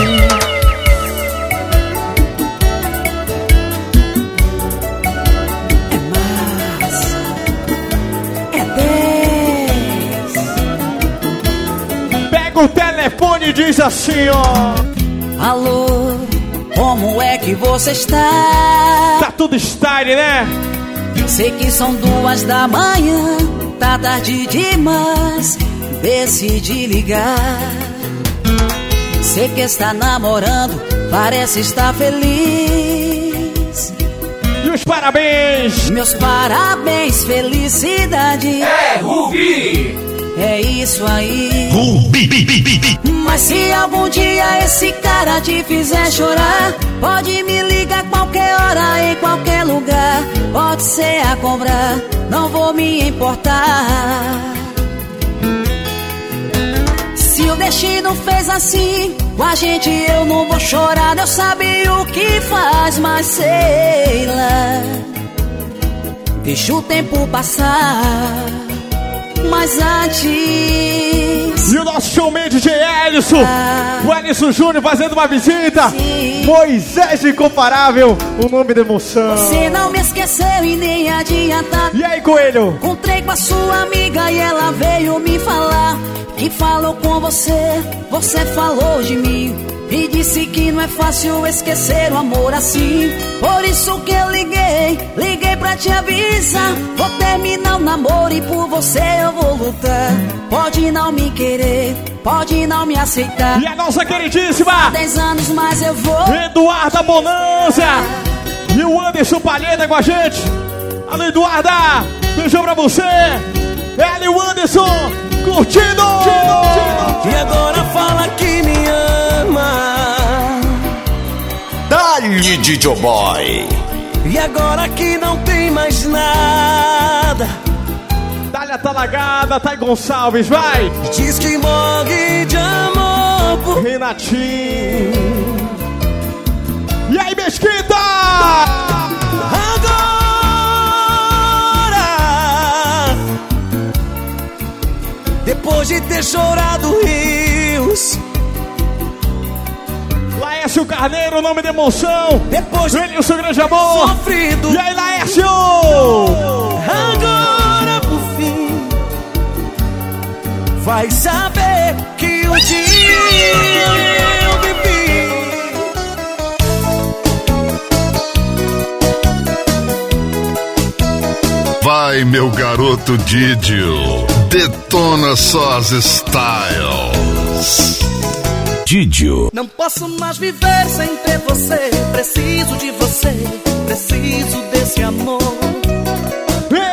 É massa, é dez. Pega o telefone e diz assim, ó. Alô, como é que você está? Tá tudo style, né? Sei que são duas da manhã, tá tarde demais, decidi ligar. Sei que está namorando, parece estar feliz. E os parabéns? Meus parabéns, felicidade. É Rubi! É isso aí. Rubi! Mas se algum dia esse cara te fizer chorar, pode me ligar qualquer hora, em qualquer lugar. Pode ser a cobrar, não vou me importar. Se o destino fez assim com a gente, eu não vou chorar. Deus sabe o que faz, mas sei lá. Deixa o tempo passar. Mas antes. E o nosso showman D J Ellison, ah, o Ellison Júnior fazendo uma visita. Sim. Moisés Incomparável, o nome da emoção. Você não me esqueceu e nem adianta. E aí, Coelho? Encontrei com a sua amiga e ela veio me falar que falou com você, você falou de mim. E disse que não é fácil esquecer o amor assim. Por isso que eu liguei, liguei pra te avisar. Vou terminar o namoro e por você eu vou lutar. Pode não me querer, pode não me aceitar. E a nossa queridíssima, há dez anos mais eu vou Eduarda Bonanza e o Anderson Palheta com a gente. Alô, Eduarda, beijão pra você. Ela e o Anderson curtindo. E agora fala que me ama. Dá-lhe, D J Boy. E agora que não tem mais nada. Dália Talagada, Thay Gonçalves, vai. Diz que morre de amor por Renatinho. E aí, Mesquita? Agora, depois de ter chorado rios, Laércio Carneiro, o nome da emoção. Depois de ele, o seu grande amor. Sofrido. E aí, Laércio? Agora, por fim, vai saber que um dia eu vivi. Vai, meu garoto Didio, detona só as styles. Didio. Não posso mais viver sem ter você. Preciso de você, preciso desse amor.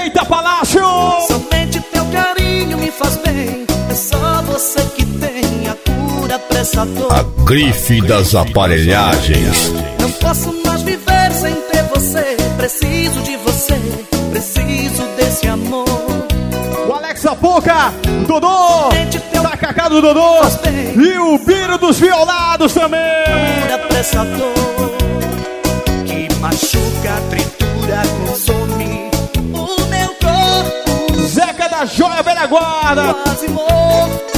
Eita, Palácio! Somente teu carinho me faz bem. É só você que tem a cura pra essa dor. A grife das aparelhagens. Não posso mais viver sem ter você. Preciso de você, preciso desse amor. O Alex Apoca, o Dodô, da Cacá do Dodô e o Biro dos Violados também. Cura pra essa dor que machuca, tritura, consome o meu corpo. Zeca da Joia Velha Guarda. Quase morto.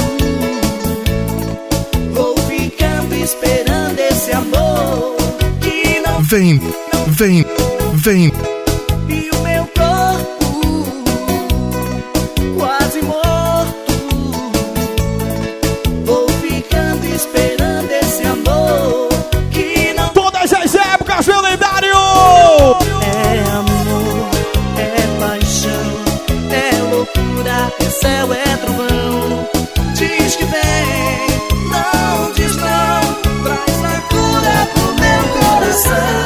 Vou ficando esperando esse amor que não vem, vem, vem. E o meu corpo quase morto. Vou ficando esperando esse amor que não. Todas as épocas, meu lendário! É amor, é paixão, é loucura, é céu, é trovão. Diz que vem, não diz não. Traz a cura pro meu coração.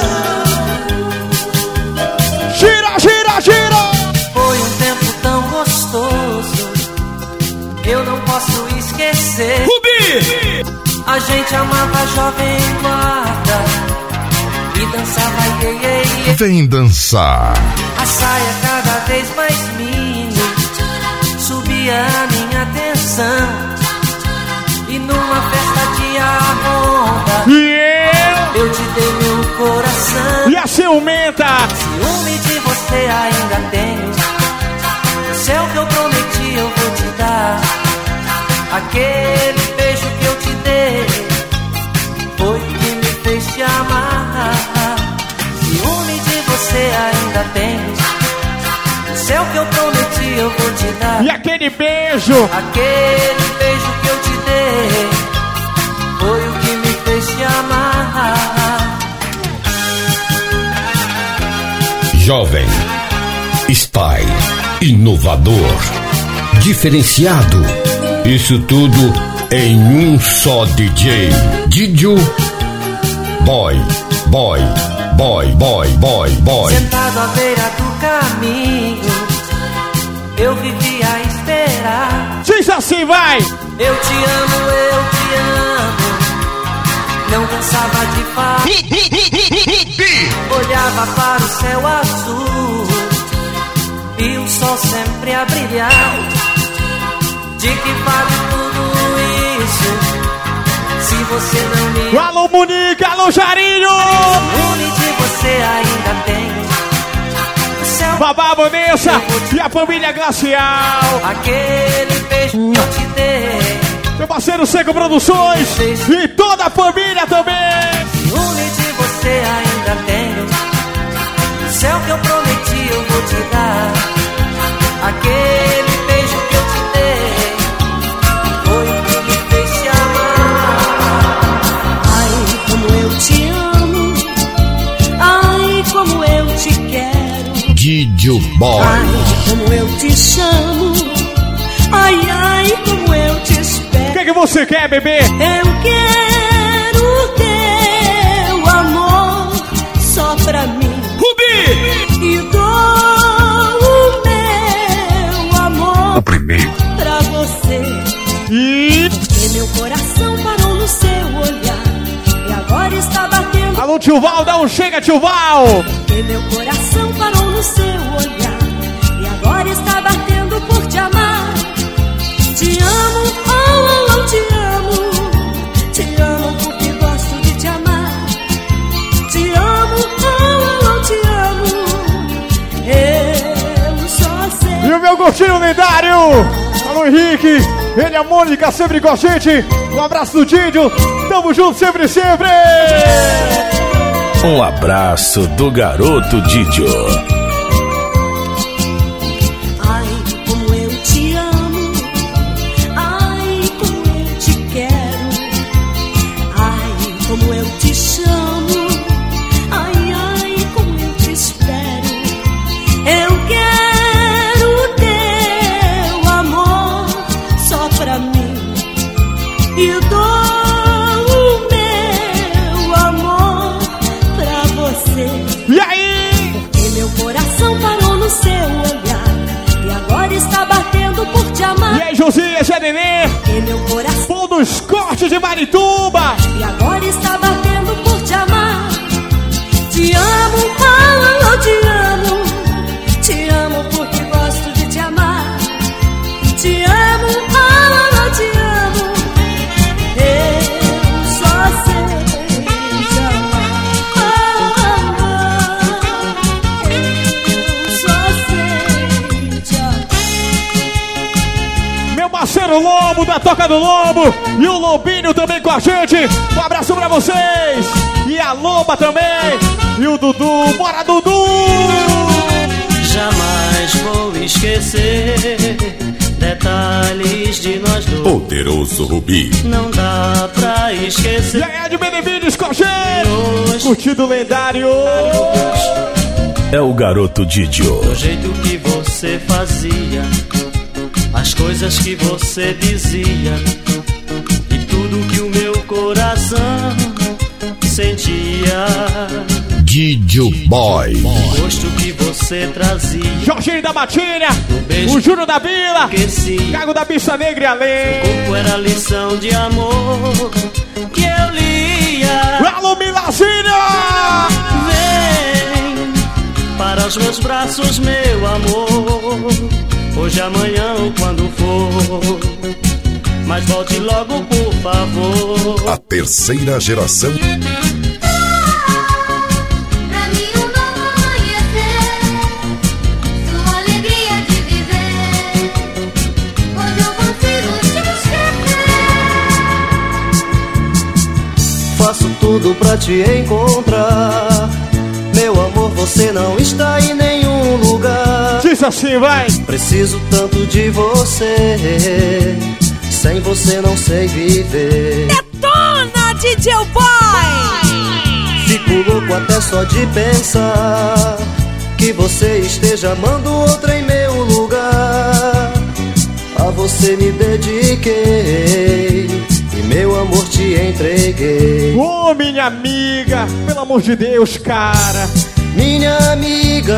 Gira, gira, gira! Foi um tempo tão gostoso, eu não posso esquecer. Rubi! A gente amava jovem guarda e dançava iê, iê, iê. Vem dançar. A saia cada vez mais mini subia a minha atenção. E numa festa de arronda yeah. eu te dei meu coração. E a ciumenta? Ciúme de você ainda tenho. O céu que eu prometi eu vou te dar. Aquele beijo que eu te dei foi que me fez te amar. Ciúme de você ainda tenho. O céu que eu prometi eu vou te dar. E aquele beijo? Aquele beijo que eu te dei foi o que me fez te amar. Jovem, style, inovador, diferenciado. Isso tudo em um só D J. Didio Boy, boy, boy, boy, boy, boy. Sentado à beira do caminho, eu vivia a esperar. Diz assim, vai! Eu te amo, eu te amo. Não cansava de falar. Olhava para o céu azul e o sol sempre a brilhar. De que vale tudo isso se você não me... Alô, Monique, alô, Jarinho! Ciúme de você ainda tem. Babá, Vanessa e a família Glacial. Aquele beijo que eu te dei. Meu parceiro Seco Produções e toda a família também. Ciúme de você ainda tenho. O céu que eu prometi eu vou te dar. Aquele beijo que eu te dei foi o que me fez te amar. Ai, como eu te amo. Ai, como eu te quero. Didio Boy. Ai, como eu te chamo. Ai, ai, como eu te espero. O que, que você quer, bebê? Eu quero teu amor só pra mim. Rubi! E dou o meu amor O primeiro pra você. E... Porque meu coração parou no seu olhar e agora está batendo. Alô, tio Val, dá um chega, tio Val! Porque meu coração parou no seu olhar e agora está batendo por te amar. Te amo, oh, oh, oh, te amo. Te amo porque gosto de te amar. Te amo, oh, oh, oh, te amo. Eu só sei. E o meu gostinho lendário! Alô, Henrique! Ele e a Mônica sempre com a gente. Um abraço do Didio. Tamo junto sempre, sempre! Um abraço do garoto Didio. Ai, como eu te amo. Ai, como eu te quero. Ai, como eu te chamo. Ai, ai, como eu te espero. Eu quero teu amor só pra mim. E dou o meu amor pra você. E aí? Porque meu coração de Marituba. E agora está batendo por te amar. Te amo, ah, eu te amo. Te amo porque gosto de te amar. Te amo, ah, eu te amo. Eu só sei te amar. Eu só sei te amar. Meu parceiro Lobo, da Toca do Lobo. E o Lobinho também com a gente. Um abraço pra vocês. E a Loba também. E o Dudu. Bora, Dudu! Jamais vou esquecer detalhes de nós dois. Poderoso Rubi. Não dá pra esquecer. E aí, de Benevides com a gente. Curtido lendário. É o garoto Didio. Do jeito que você fazia, as coisas que você dizia, e tudo que o meu coração sentia. Didio Boy. O gosto que você trazia. Jorginho da Matinha. O Júnior da Vila. Cago da Bicha Negra e além. O corpo era lição de amor que eu lia. Alô, Milazinha! Vem para os meus braços, meu amor. Hoje, amanhã ou quando for. Mas volte logo, por favor. A terceira geração. Faço tudo pra te encontrar. Meu amor, você não está em nenhum lugar. Diz assim, vai. Preciso tanto de você. Sem você não sei viver. Detona, D J Boy! Fico louco até só de pensar que você esteja amando outra em meu lugar. A você me dediquei e meu amor te entreguei. Ô, oh, minha amiga, pelo amor de Deus, cara. Minha amiga,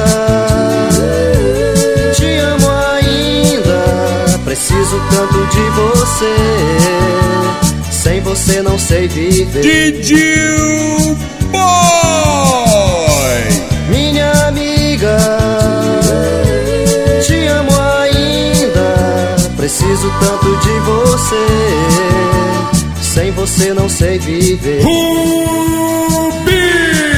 te amo ainda. Preciso tanto de você. Sem você não sei viver. Didio Boy. Minha amiga, te amo ainda. Preciso tanto de você. Sem você não sei viver. Rubi!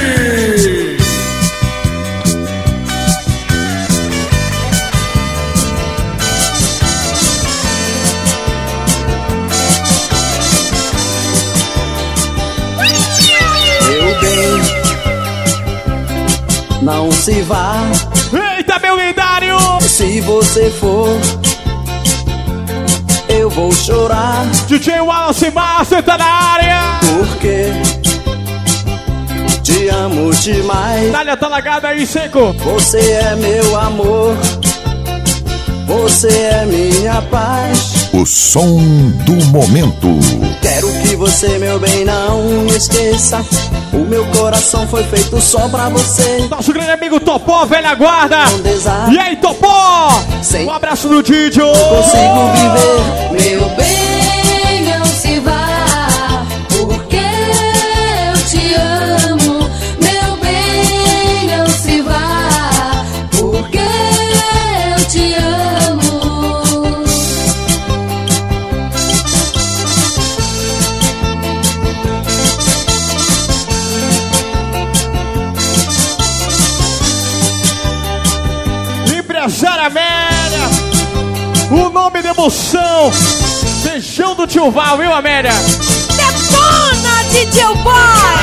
Meu bem, não se vá. Eita, meu lendário! Se você for, eu vou chorar. D J Wallace Master tá na área. Porque te amo demais. Dália tá lagada aí, seco. Você é meu amor. Você é minha paz. O som do momento. Quero que você, meu bem, não me esqueça. O meu coração foi feito só pra você. Nosso grande amigo Topó, velha guarda. Desar. E aí, Topó? Sem um abraço no Didio. Não consigo viver. Meu bem, não se vá, porque eu te amo. Meu bem, não se vá, porque eu te amo. Empresária Amélia, o nome de emoção. Beijão do tio Val, viu, Amélia? Detona, D J Boy!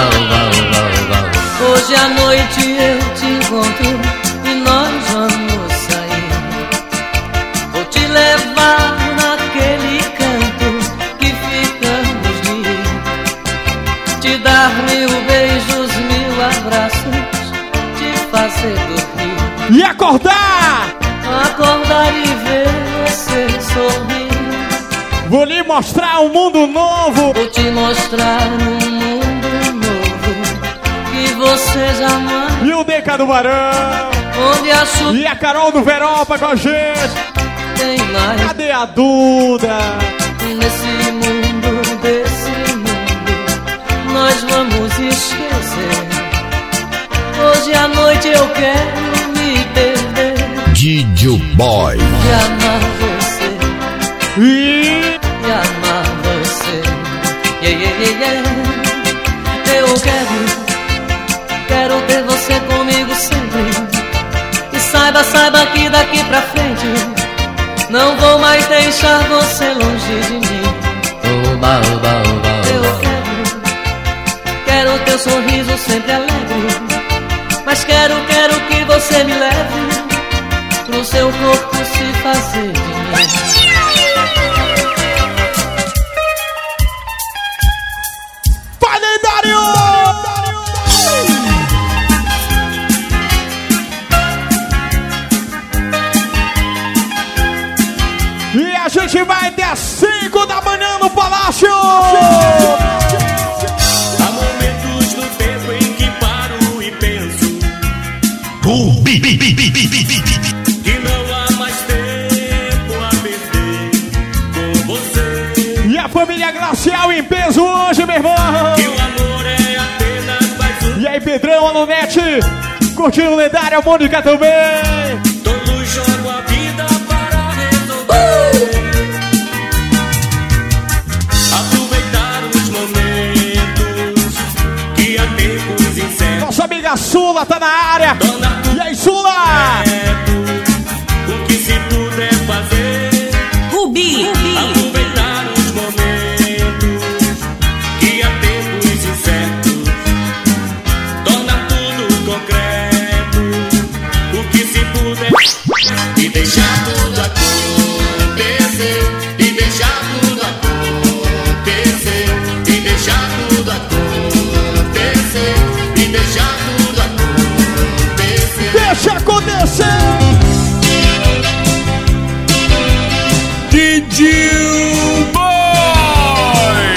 Hoje à noite eu te encontro e nós vamos sair. Vou te levar naquele canto que ficamos de ir. Te dar mil beijos, mil abraços, te fazer dormir. E acordar! Acordar e ver você sorrir. Vou lhe mostrar um mundo novo. Vou te mostrar um mundo novo que você jamais. E o Deca do Barão. Onde a chuva. E a Carol do Veropa com a gente. Tem mais. Cadê a Duda? Nesse mundo de Didio Boy. E amar você. E... E amar você. Yeah, yeah, yeah, yeah. Eu quero, quero ter você comigo sempre. E saiba, saiba que daqui pra frente não vou mais deixar você longe de mim. Oba, oba, oba, oba. Eu quero, quero teu sorriso sempre alegre. Mas quero, quero que você me leve pro seu corpo se fazer de mim. E a gente vai até às cinco da manhã no Palácio. Há momentos no tempo em que paro e penso Rubi, bi, bi, bi, bi, bi, bi. que não há mais tempo a perder com você. E a família Glacial em peso hoje, meu irmão. Que o amor é apenas mais um. E aí, Pedrão, Alonete, curtindo o lendário, a Mônica também. Todos jogam a vida para resolver. Aproveitar os momentos que há tempos incertos. Nossa amiga Sula tá na área. E aí, Sula? O que se puder fazer. Rubi. Aproveitar os momentos que há tempos incertos. Torna tudo concreto. O que se puder. E deixar tudo acontecer. E deixar tudo acontecer. E deixar tudo acontecer. E deixar tudo acontecer. Deixa acontecer. Didio Boy.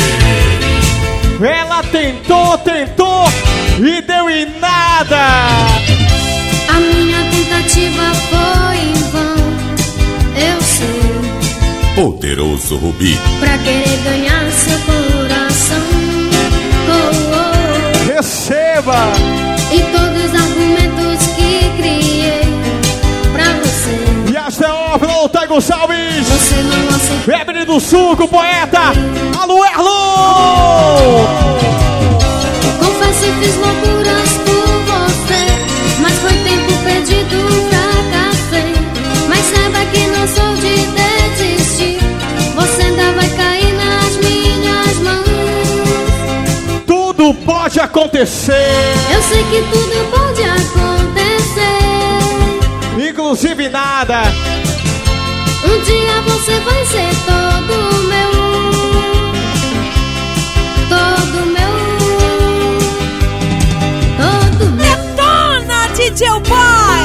Ela tentou, tentou e deu em nada. A minha tentativa foi em vão, eu sei. Poderoso Rubi. Pra querer ganhar seu coração. Oh, oh. Receba. E todos os argumentos que criei pra você. E a Teófilo, Thay Gonçalves. Você não aceitou. Evelyn do Suco, poeta. Alô, Erlon. Confesso que fiz loucuras por você, mas foi tempo perdido, fracassei. Mas saiba que não sou de desistir. Você ainda vai cair nas minhas mãos. Tudo pode acontecer. Eu sei que tudo pode acontecer. Inclusive nada. Um dia você vai ser todo meu. Todo meu. Todo meu. Detona, Didio Boy.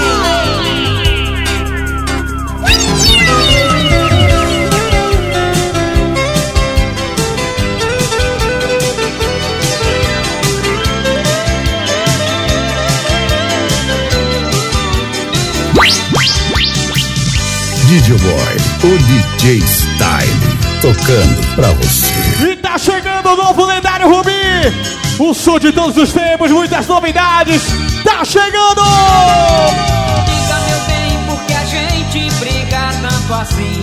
Didio Boy, o D J Style, tocando pra você. E tá chegando o novo lendário Rubi. O som de todos os tempos, muitas novidades. Tá chegando! Diga, meu bem, porque a gente briga tanto assim.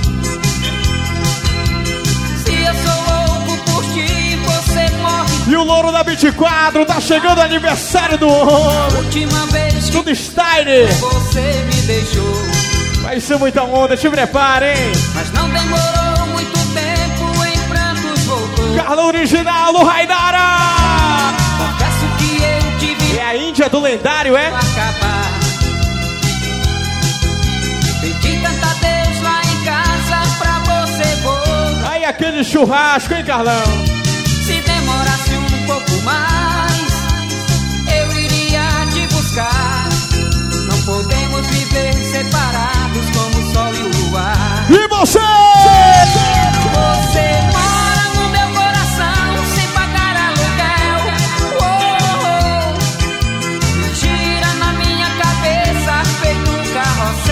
Se eu sou louco por ti, você morre. E o Louro da vinte e quatro, tá chegando o aniversário do homem. Última vez que Tudo Style. você me deixou. Vai ser muita onda, te prepara, hein? Mas não demorou muito tempo, em prantos voltou. Carlão Original, no Raidara. Confesso que eu tive É a Índia do lendário, é? acabar. Pedi tanto a Deus lá em casa pra você voltar. Aí aquele churrasco, hein, Carlão? Se demorasse um pouco mais, eu iria te buscar. Não podemos viver separados como o sol e o luar. E você? Você mora no meu coração sem pagar aluguel. Oh, oh. Gira na minha cabeça feito um carrossel.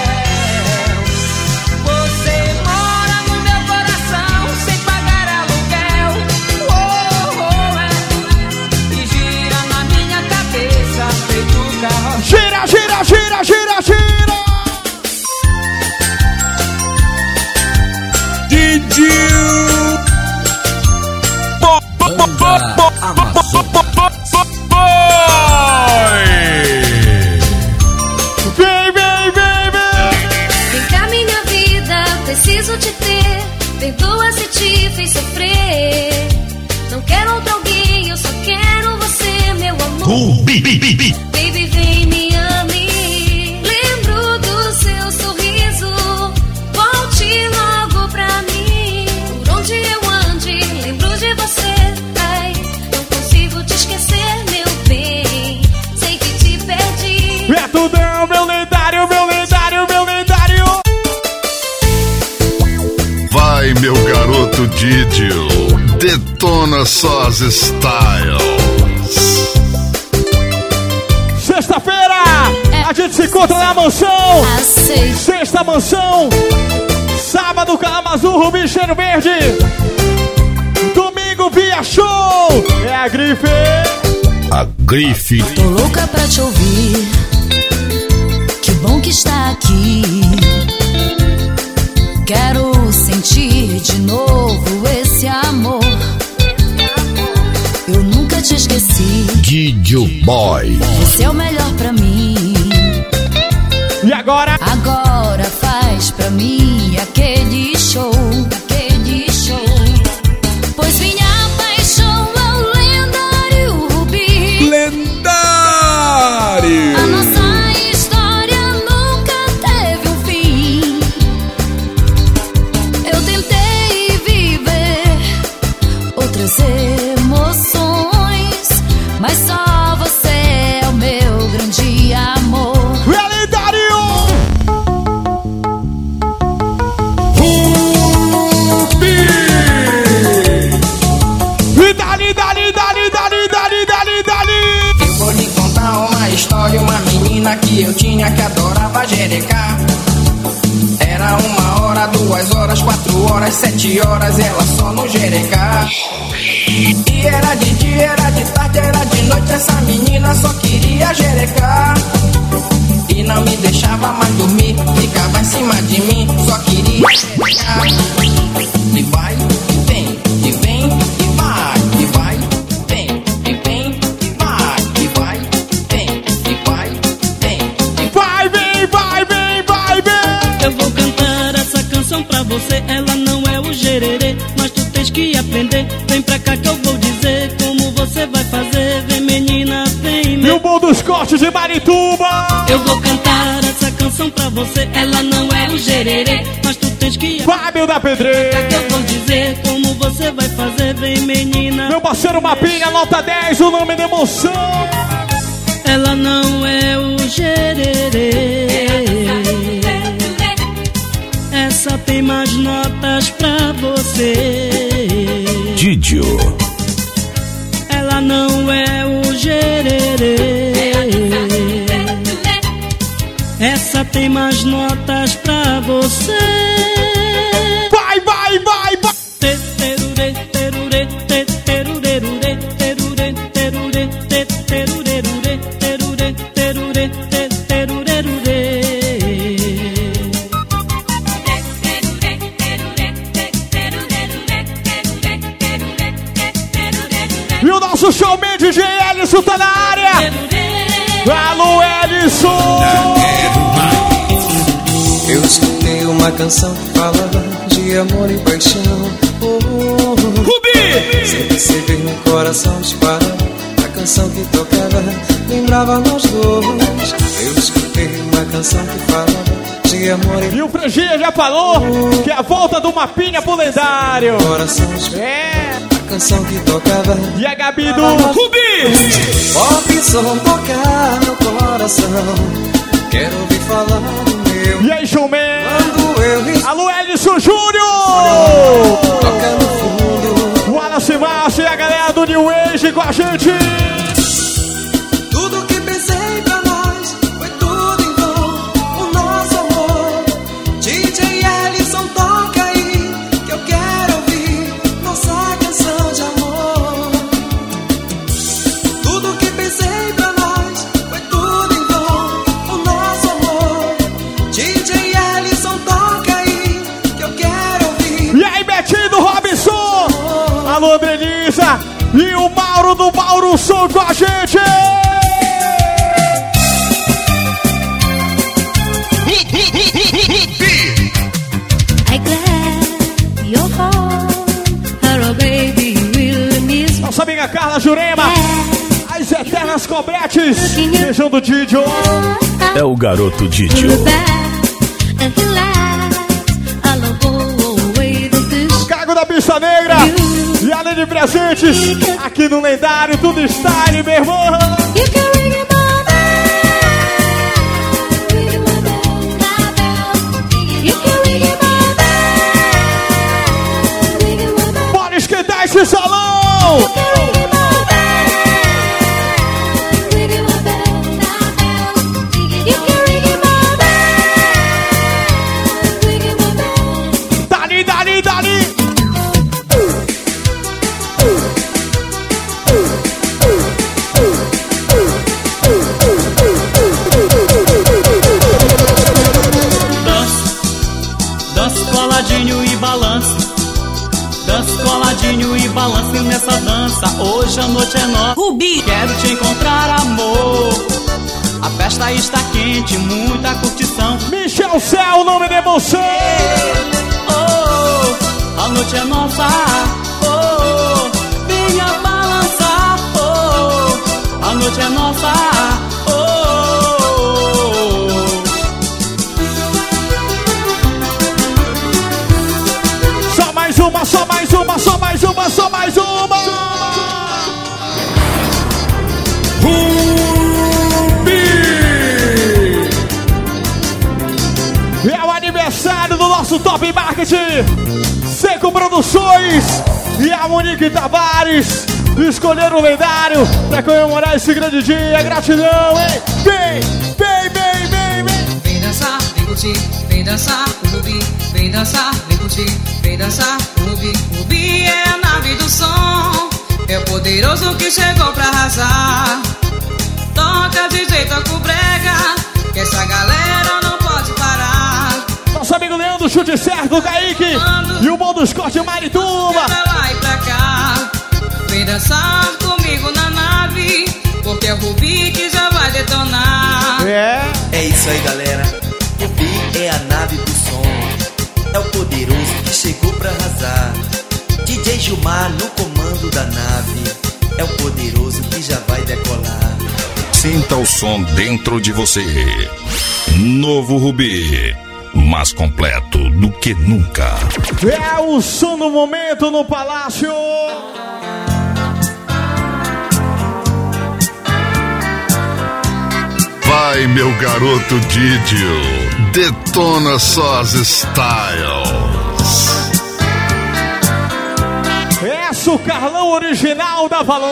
Você mora no meu coração sem pagar aluguel. Oh, oh, é. E gira na minha cabeça feito um carrossel. Gira, gira, gira, gira, gira. Amazon. Vem, vem, vem, vem. Vem cá, minha vida, preciso te ter. Perdoa se te fez sofrer. Não quero outro alguém, eu só quero você, meu amor. Uh, bi, bi, bi, bi. Baby, vem, me ame. Lembro do seu sorriso. Volte logo pra mim. Por onde eu ande, lembro de você. Ai, não consigo te esquecer, meu bem. Sei que te perdi. É tudão, meu lendário, meu lendário, meu lendário. Vai, meu garoto Didio, detona só as styles. Sexta-feira, a gente se encontra na mansão. Sexta mansão. Sábado, Kalamazoo, Rubi, Cheiro Verde. Domingo, Via Show. É a Grife. A Grife. Tô louca pra te ouvir. Que bom que está aqui. Quero sentir de novo esse amor. Eu nunca te esqueci. Didio Boy. Você é o melhor pra mim. E agora? Agora faz pra mim aquele show. Aquele show. Pois minha paixão é o lendário Rubi. Lendário. A nossa história nunca teve um fim. Eu tentei viver outras emoções, mas só você é o meu grande amor. Lendário! E dali, dali, dali, dali, dali, dali, dali. Eu vou lhe contar uma história, uma menina que eu tinha que adorava jerecar. Era uma hora, duas horas, quatro horas, sete horas, ela só no jerecar. E era de dia, era de tarde, era de noite, essa menina só queria jerecar. E não me deixava mais dormir, ficava em cima de mim, só queria jerecar. E vai, e vem, e vem, e vai, e vai, vem, e vem, e vai, e vai, vem, e vai, vem, e vai, vem, vai, vem, vai, vem. Eu vou cantar essa canção pra você, ela não é o gererê, mas tu tens que aprender. Vem pra cá que eu vou dizer como você vai fazer. Vem menina, vem. E o bom dos cortes de Marituba. Eu vou cantar essa canção pra você, ela não é o gererê, mas tu tens que aprender. Fábio da Pedreira. Vem pra cá que eu vou dizer como você vai fazer. Vem menina. Meu parceiro Mapinha, nota dez, o nome da emoção. Ela não é o gererê, essa tem mais notas pra você. Didio. Ela não é o gererê, essa tem mais notas pra você. Vai, vai, vai, vai. Terurê, terurê, terurê, terurê, terurê, terurê, terurê, terurê, terurê, terurê. E o nosso showman D J Ellison tá na área. Alô, Ellison. Eu escutei uma canção que falava de amor e paixão. Oh, oh, oh. Rubi! Sem perceber meu coração disparava. A canção que tocava lembrava nós dois. Eu escutei uma canção que falava de amor e... E o Frangia já falou que é a volta do Mapinha pro lendário. Coração é a canção que tocava. E a Gabi do Rubi. Pop som tocar no coração. Quero ouvir falar do meu. E aí, showman? Quando eu... Alô, Ellison Júnior. Toca no fundo. O Wallace Márcio e a galera do New Age com a gente. Tudo que pensei pra nós foi tudo em vão. O nosso amor. D J Ellison, toca aí que eu quero ouvir nossa canção de amor. Tudo que pensei pra nós foi tudo em vão. O nosso amor. D J Ellison, toca aí que eu quero ouvir. E aí, Betinho do Robinson. Alô, Brelisa. E o Mauro do Mauro Som com a gente. Nossa amiga Carla Jurema, as eternas cobretes, beijão do Didio. É o garoto Didio. Cago da Bicha Negra, e além de presentes, aqui no lendário, tudo style, meu irmão. Bora esquentar esse salão! Dali, dali, dali! Dança coladinho e balança. Dança coladinho e balance nessa dança. Hoje a noite é nossa. Rubi, quero te encontrar, amor. A festa está quente, muita curtição. Michel Céu, nome de emoção. Oh, a noite é nossa. Oh, venha balançar. Oh, a noite é nossa. Uma, só mais uma, só mais uma, só mais uma. Rubi! É o aniversário do nosso Top Marketing, Seco Produções e a Monique Tavares escolheram o lendário para comemorar esse grande dia. Gratidão, hein? Vem, vem, vem, vem, vem. Vem dançar, vem curtir, vem dançar, Rubi. Vem dançar, vem curtir, vem dançar, Rubi. Rubi é a nave do som, é o poderoso que chegou pra arrasar. Toca D J, toca o brega, que essa galera não pode parar. Nosso amigo Leandro, chute certo, o Kaique e o bom dos cortes Marituba. Pra lá e pra cá, vem dançar comigo na nave, porque é o Rubi que já vai detonar. É, é isso aí, galera. Rubi é a nave do som, é o poderoso que chegou pra arrasar. D J Gilmar no comando da nave, é o poderoso que já vai decolar. Sinta o som dentro de você. Novo Rubi, mais completo do que nunca. É o som do momento no Palácio. Vai, meu garoto Didio, detona só as styles. Essa o Carlão original da Valor.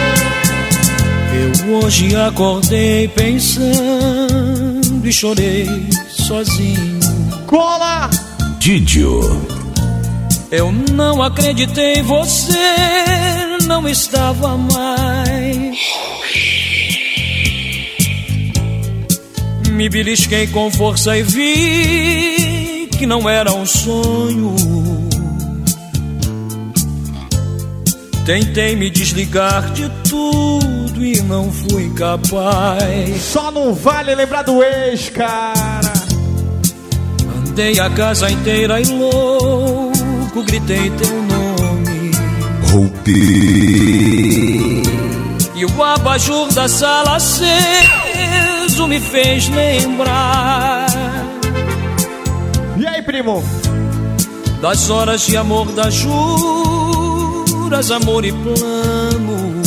Eu hoje acordei pensando e chorei sozinho. Cola! Didio. Eu não acreditei, você não estava mais. Me belisquei com força e vi que não era um sonho. Tentei me desligar de tudo e não fui capaz. Só não vale lembrar do ex, cara. Andei a casa inteira e louco, gritei teu nome. Rubi. E o abajur da sala aceso me fez lembrar. E aí, primo? Das horas de amor, das juras, amor e planos.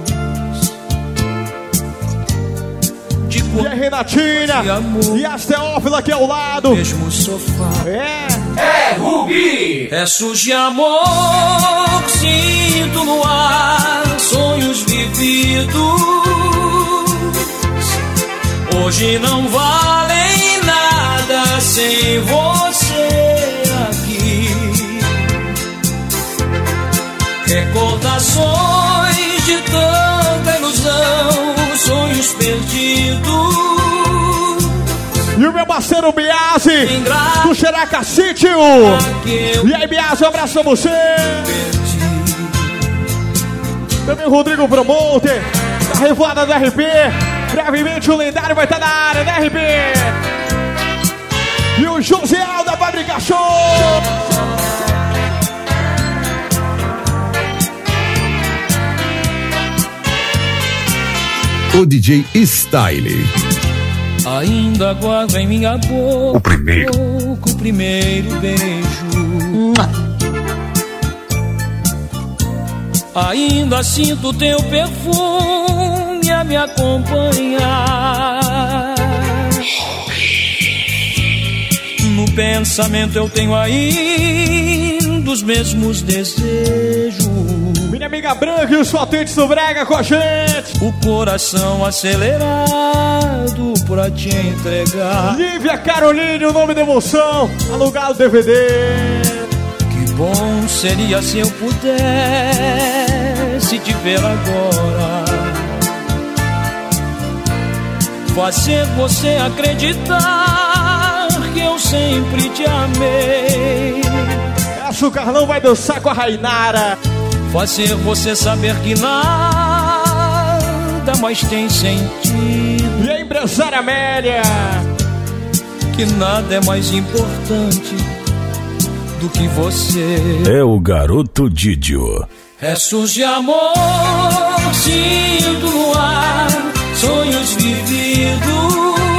De e a Renatina e, amor, e a Teófila aqui ao lado. Mesmo sofá. É. É Rubi. Restos de amor, sinto no ar, sonhos vividos. Hoje não valem nada sem você aqui. Recordações de tanta ilusão, sonhos perdidos. E o meu parceiro Biase, do Xeraca Sítio. E aí, Biase, um abraço pra você. Também o Rodrigo Promonter, da Revoada da R P. Brevemente o lendário vai estar na área da R P. E o Josiel da Fábrica Show. O D J Style. Ainda guardo em minha boca o primeiro, o primeiro beijo. Ainda sinto teu perfume a me acompanhar. No pensamento eu tenho ainda os mesmos desejos. Minha amiga Branca e os potentes do Brega com a gente. O coração acelerado pra te entregar. Lívia Caroline, o nome da emoção. Alugar o D V D. Que bom seria se eu pudesse te ver agora. Fazer você acreditar que eu sempre te amei. Essa o Carlão vai dançar com a Rainara. Fazer você saber que nada mais tem sentido. E a empresária Amélia, que nada é mais importante do que você. É o garoto Didio. Restos de amor sinto no ar, sonhos vividos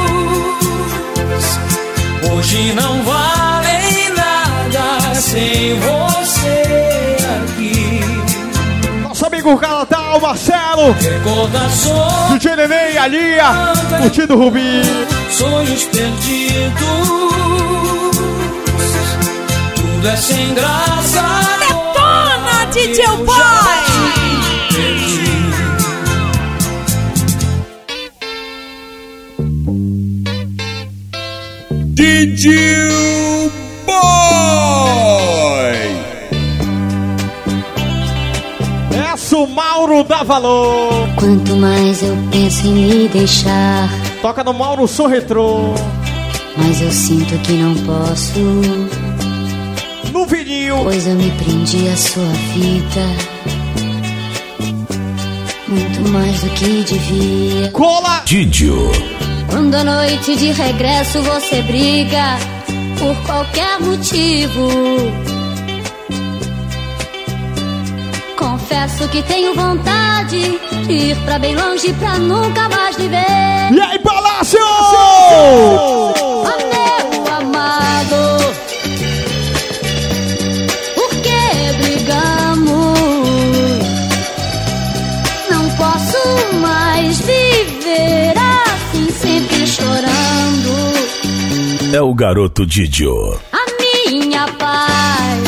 hoje não valem nada sem você aqui. Nosso amigo Calatal, Marcelo, recordações, D J Neném, a Lia, curtindo o Rubi. Sonhos perdidos, tudo é sem graça. Detona, D J Boy! D J Boy! Essa o Mauro dá valor. Quanto mais eu penso em me deixar, toca no Mauro Som Retrô. Mas eu sinto que não posso. No vinil, pois eu me prendi à sua vida muito mais do que devia. Cola! Didio. Quando à noite de regresso você briga por qualquer motivo, confesso que tenho vontade de ir pra bem longe pra nunca mais lhe ver. E aí, Palácio! Oh, meu amado, por que brigamos? Não posso mais viver assim, sempre chorando. É o garoto Didio. A minha paz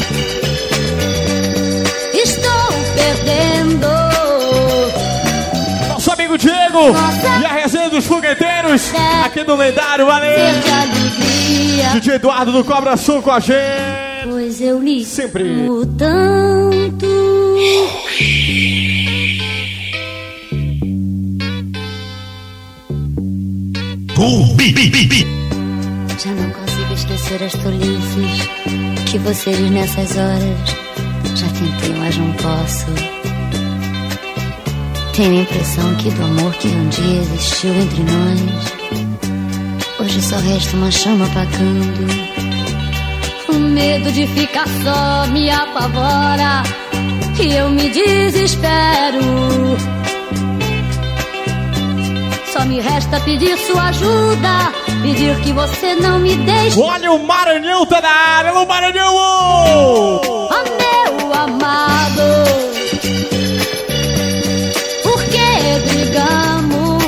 estou perdendo. Nosso amigo Diego. Nossa. E a resenha dos fogueteiros é. Aqui do lendário, valeu. D J Eduardo do Cobra Sul com a gente. Pois eu lhe sempre amo tanto. Já não consigo esquecer as tolices que você diz nessas horas. Já tentei, mas não posso. Tenho a impressão que do amor que um dia existiu entre nós, hoje só resta uma chama apagando. O medo de ficar só me apavora e eu me desespero. Só me resta pedir sua ajuda, pedir que você não me deixe. Olha o Maranhão tá na área, o Maranhão! Oh, meu amado, por que brigamos?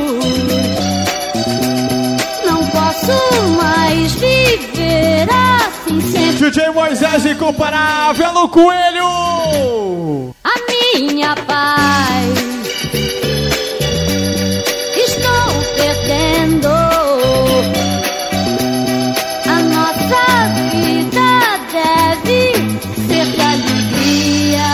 Não posso mais viver assim sempre. D J Moisés incomparável no Coelho! A minha paz perdendo. A nossa vida deve ser de alegria.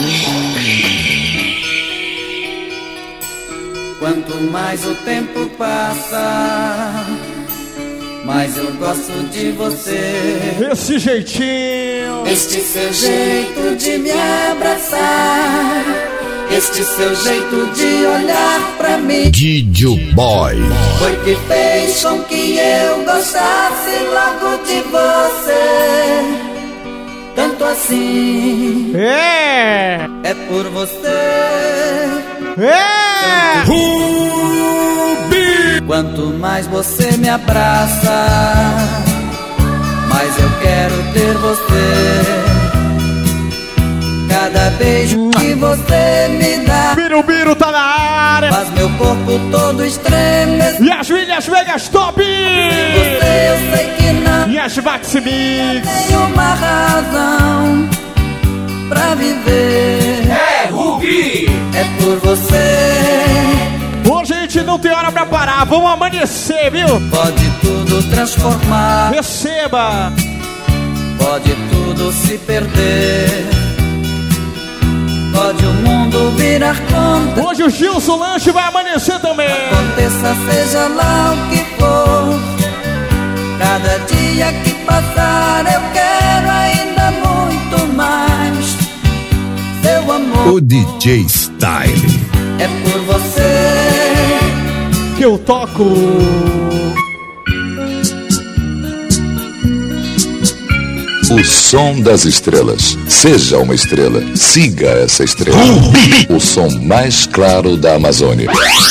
Quanto mais o tempo passa, mais eu gosto de você. Esse jeitinho, este seu jeito de me abraçar, Este seu jeito de olhar pra mim, Didio Boy, foi que fez com que eu gostasse logo de você. Tanto assim, é, é por você. É, Rubi. Quanto mais você me abraça, mais eu quero ter você. Cada beijo que você me dá, Birubiru tá na área, faz meu corpo todo estremecer. E as Vilhas Vegas Top, você eu sei que não, e as Maximix, tem uma razão pra viver. É Rubi, é por você. Hoje a gente não tem hora pra parar, vamos amanhecer, viu? Pode tudo transformar, receba. Pode tudo se perder, pode o mundo virar contra. Hoje o Gilson Lanche vai amanhecer também. Aconteça seja lá o que for, cada dia que passar eu quero ainda muito mais seu amor. O D J Style, é por você que eu toco. O som das estrelas. Seja uma estrela. Siga essa estrela. O som mais claro da Amazônia.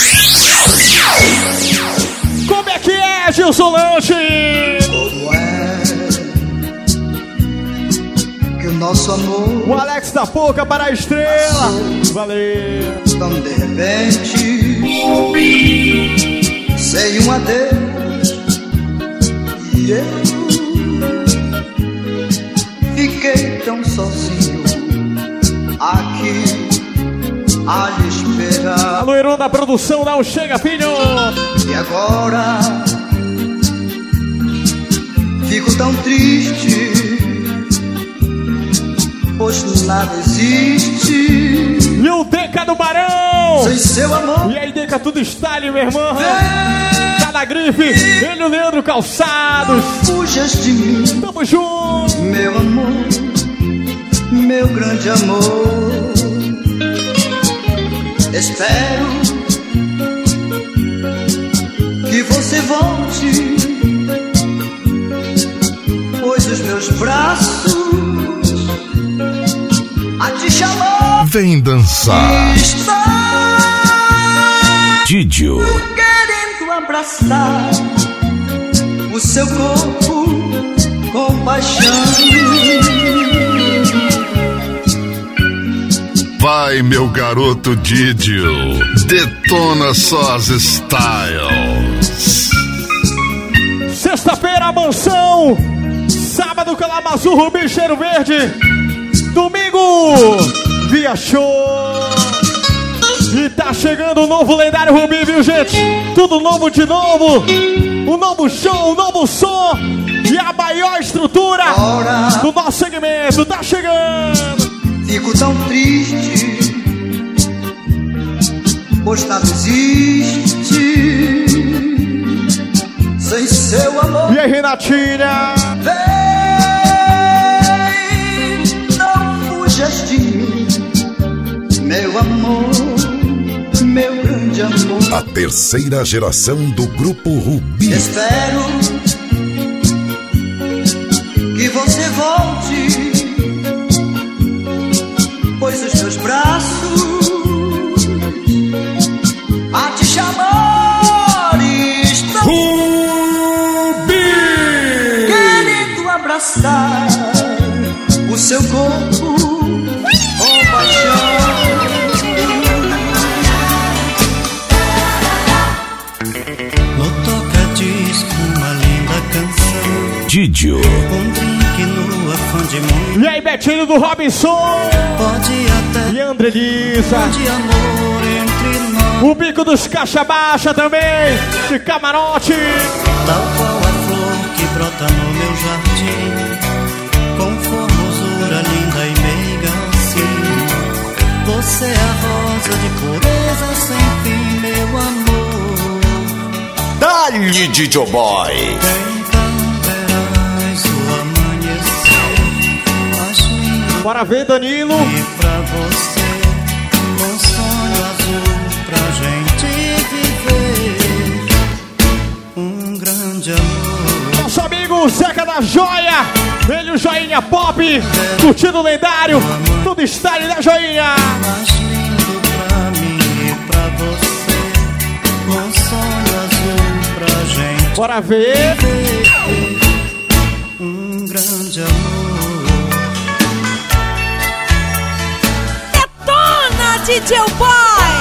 Como é que é, Gilson Lanche? Como é que o nosso amor, o Alex da Pouca para a estrela. Valeu. Tão de repente, sei um adeus e eu fiquei tão sozinho aqui a lhe esperar. Alô, Heron da produção, não chega, filho. E agora fico tão triste, pois nada existe. E o Deca do Barão, sem seu amor. E aí, Deca, tudo style, meu irmão. Tá na grife, ele e o Leandro Calçados. Não fujas de mim, tamo junto, meu amor, meu grande amor. Espero que você volte, pois os meus braços a te chamar. Vem dançar. Didio, querendo abraçar o seu corpo com paixão. Vai, meu garoto Didio, detona só as styles. Sexta-feira, Mansão. Sábado, Calamazu, Rubi, Cheiro Verde. Domingo, Via Show. E tá chegando o novo lendário Rubi, viu, gente? Tudo novo de novo. Um novo show, um novo som. E a maior estrutura Ora, do nosso segmento tá chegando. Fico tão triste, pois nada existe sem seu amor. E aí, Renatinha? Vem, não fujas de mim, meu amor, meu grande amor. A terceira geração do Grupo Rubi. Espero que você volte, pois os meus braços a te chamar estão. Rubi! Querendo abraçar o seu corpo com paixão. No toca-disco, uma linda canção. Didio. Um drink no afã de muito. E aí, Betinho do Robinson. Pode até. E André Lisa. De amor entre nós. O bico dos caixa baixa também. De camarote. Tal qual a flor que brota no meu jardim, com formosura linda e meiga assim. Você é a rosa de pureza sem fim, meu amor. Dá-lhe, Didio Boy. Então verás o amanhecer mais lindo. Bora ver, Danilo. E pra você, com Joia, ele o Joinha Pop, curtindo o lendário, tudo style da Joinha. Mais lindo pra mim e pra você, um sonho azul pra gente. Bora ver. Um grande amor. Detona, D J Boy!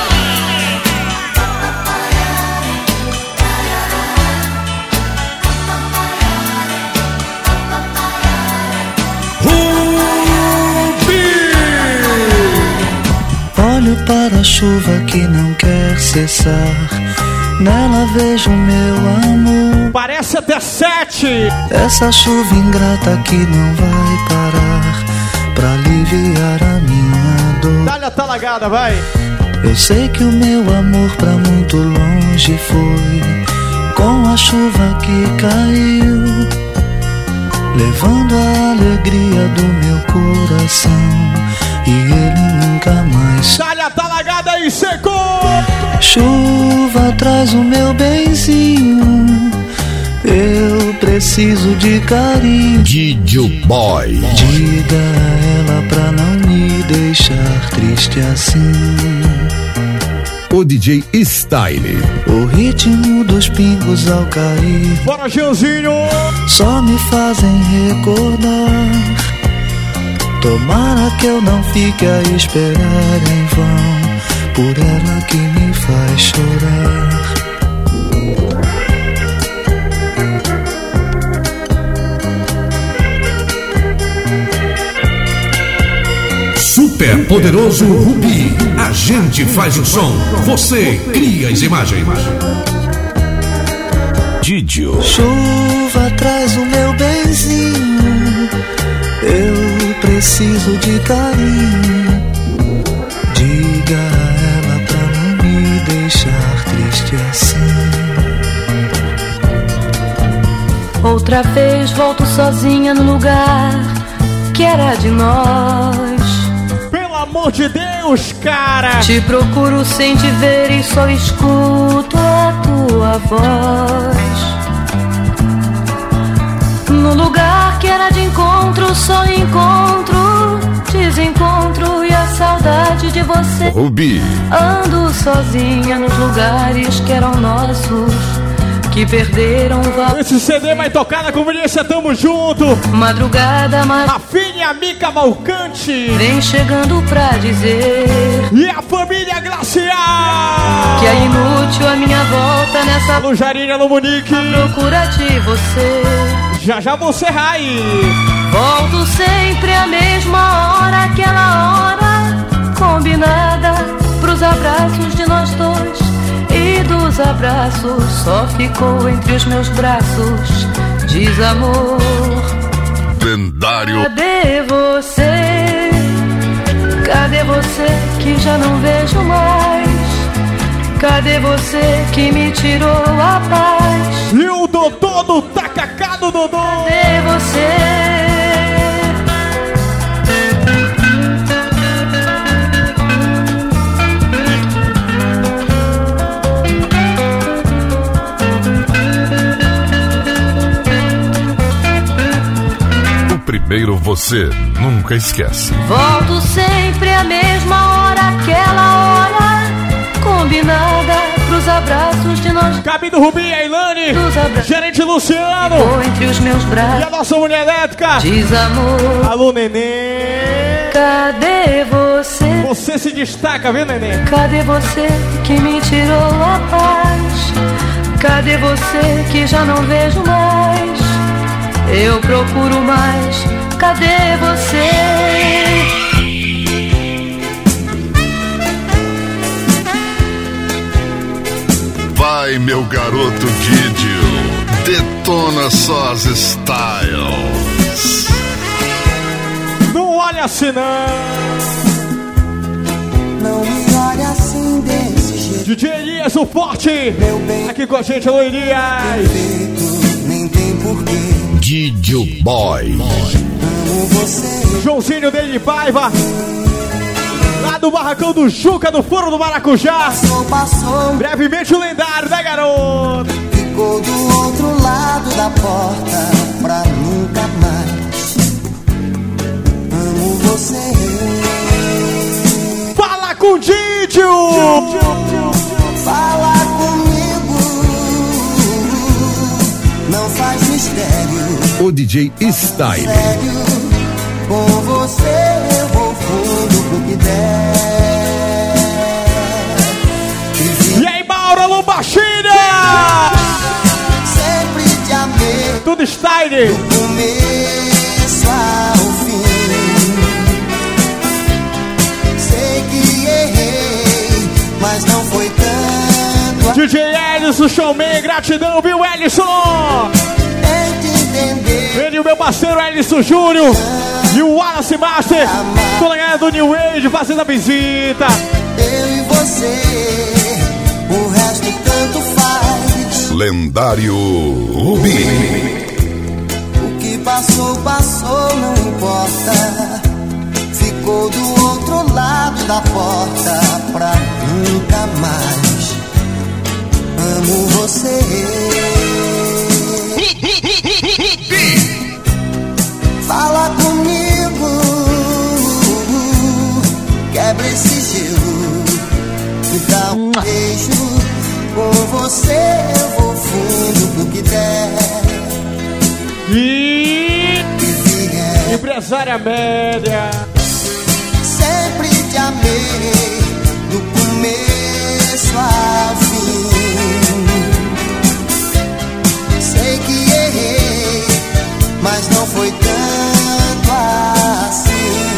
Olho para a chuva que não quer cessar, nela vejo meu amor. Parece até sete. Essa chuva ingrata que não vai parar pra aliviar a minha dor. Dá-lhe a talagada, vai. Eu sei que o meu amor pra muito longe foi, com a chuva que caiu, levando a alegria do meu coração, e ele nunca mais. Dá-lhe a talagada e secou. Chuva, traz o meu benzinho, eu preciso de carinho. D J Boy. Diga a ela pra não me deixar triste assim. O D J Style. O ritmo dos pingos ao cair, bora, Gilzinho, só me fazem recordar. Tomara que eu não fique a esperar em vão por ela que me faz chorar. Super Poderoso Rubi. A gente faz o som, você cria as imagens. Didio. Chuva, traz o meu benzinho, eu preciso de carinho. Diga a ela pra não me deixar triste assim. Outra vez volto sozinha no lugar que era de nós. Pelo amor de Deus, cara. Te procuro sem te ver e só escuto a tua voz. No lugar que era de encontro, só encontro desencontro e a saudade de você. Rubi. Ando sozinha nos lugares que eram nossos, que perderam o valor. Esse C D vai tocar na conveniência, tamo junto. Madrugada, mas a filha Mica Malcante vem chegando pra dizer. E a família Glacial, que é inútil a minha volta nessa Lujarinha no Munique, à procura de você. Já já você rai. Volto sempre à mesma hora, aquela hora combinada, pros abraços de nós dois. E dos abraços só ficou entre os meus braços desamor. Lendário. Cadê você? Cadê você que já não vejo mais? Cadê você que me tirou a paz? E o Dodô do Tacacá do Dodô? Cadê você? Primeiro você nunca esquece. Volto sempre à mesma hora, aquela hora combinada, pros abraços de nós. Cabe do Rubi, a Ilane, gerente Luciano, ou entre os meus braços. E a nossa mulher elétrica, desamor. Alô, neném. Cadê você? Você se destaca, viu, neném? Cadê você que me tirou a paz? Cadê você que já não vejo mais? Eu procuro mais, cadê você? Vai, meu garoto Didio, detona só as styles. Não olha assim não. Não me olha assim desse jeito. D J Elias, o forte, meu bem, aqui com a gente, alô Elias. Perfeito, nem tem porquê. D J Boy. Amo você. Joãozinho dele de Paiva, lá do barracão do Juca, do Foro do Maracujá. Passou, passou. Brevemente o lendário da garota. ficou do outro lado da porta pra nunca mais. Amo você. Fala com Didio! Fala comigo, não faz mistério. O D J Style. Sério, com você eu vou fundo pro que der. E aí, Mauro Lombaxina! Sempre te amei. Tudo Style. Do começo ao fim. Sei que errei, mas não foi tanto. D J Ellison, showman, gratidão, viu, Ellison? Tente entender. Ele e o meu parceiro Ellison Júnior e o Wallace Master, toda a galera do New Age fazendo a visita. Eu e você, o resto tanto faz. Lendário Rubi. O que passou, passou, não importa. Ficou do outro lado da porta pra nunca mais. Amo você. Fala comigo, quebra esse gelo, me dá um beijo. Com você eu vou fundo pro que der. E vier. Empresária média. Sempre te amei, do começo ao fim. Sei que errei, mas não foi tanto assim.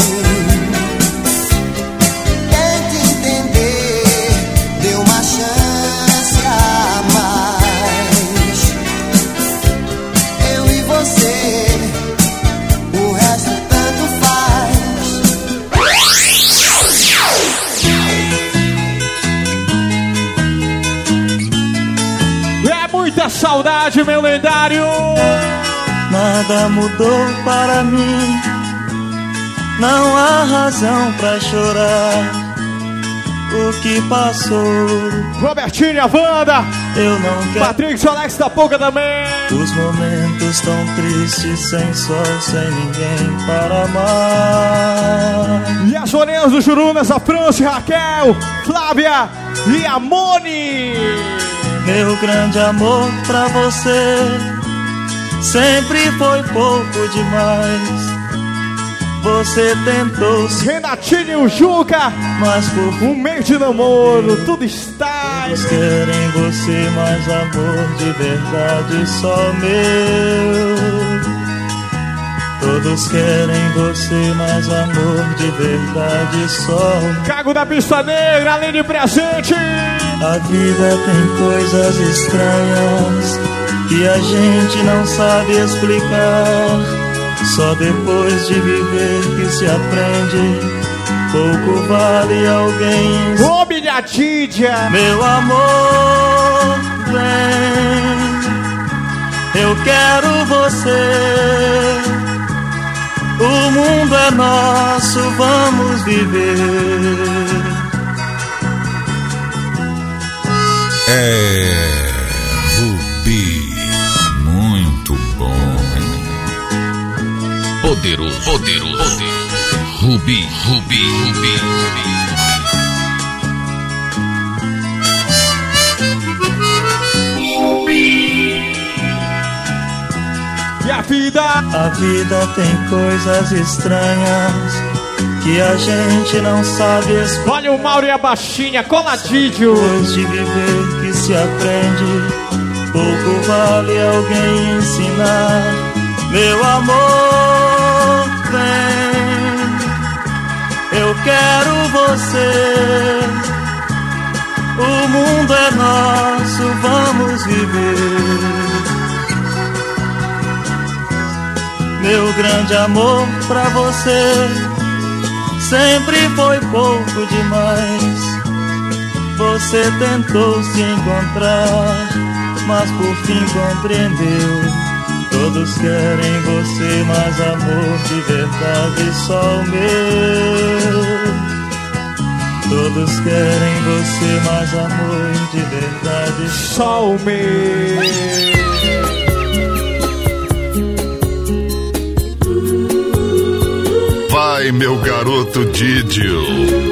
Tente entender, dê uma chance a mais. Eu e você, o resto tanto faz. É muita saudade, meu lendário. Nada mudou para mim, não há razão pra chorar. O que passou, Robertinho e a Wanda, eu não quero. Patrick e Alex da Pouca também. Os momentos tão tristes, sem sol, sem ninguém para amar. E as morenas do Jurunas, a França, Raquel, Flávia e a Moni. Meu grande amor pra você sempre foi pouco demais. Você tentou se... Renatinho e o Juca, mas por um mês de namoro, tudo está. Todos querem você, mas amor de verdade só meu. Todos querem você, mas amor de verdade só. Cago da Pista Negra, além de presente. A vida tem coisas estranhas que a gente não sabe explicar. Só depois de viver que se aprende. Pouco vale alguém. Ô, minha Tídia! Meu amor, vem. Eu quero você. O mundo é nosso, vamos viver. É Rubi, muito bom. Poderoso, poderoso, poderoso. Rubi, Rubi, Rubi, Rubi. E a vida? A vida tem coisas estranhas que a gente não sabe explicar. Olha o Mauro e a baixinha, coladinho. Depois de viver que se aprende, pouco vale alguém ensinar. Meu amor, vem. Eu quero você. O mundo é nosso, vamos viver. Meu grande amor pra você sempre foi pouco demais. Você tentou se encontrar, mas por fim compreendeu. Todos querem você, mas amor de verdade só o meu. Todos querem você, mas amor de verdade só o meu. Vai, meu garoto Didio.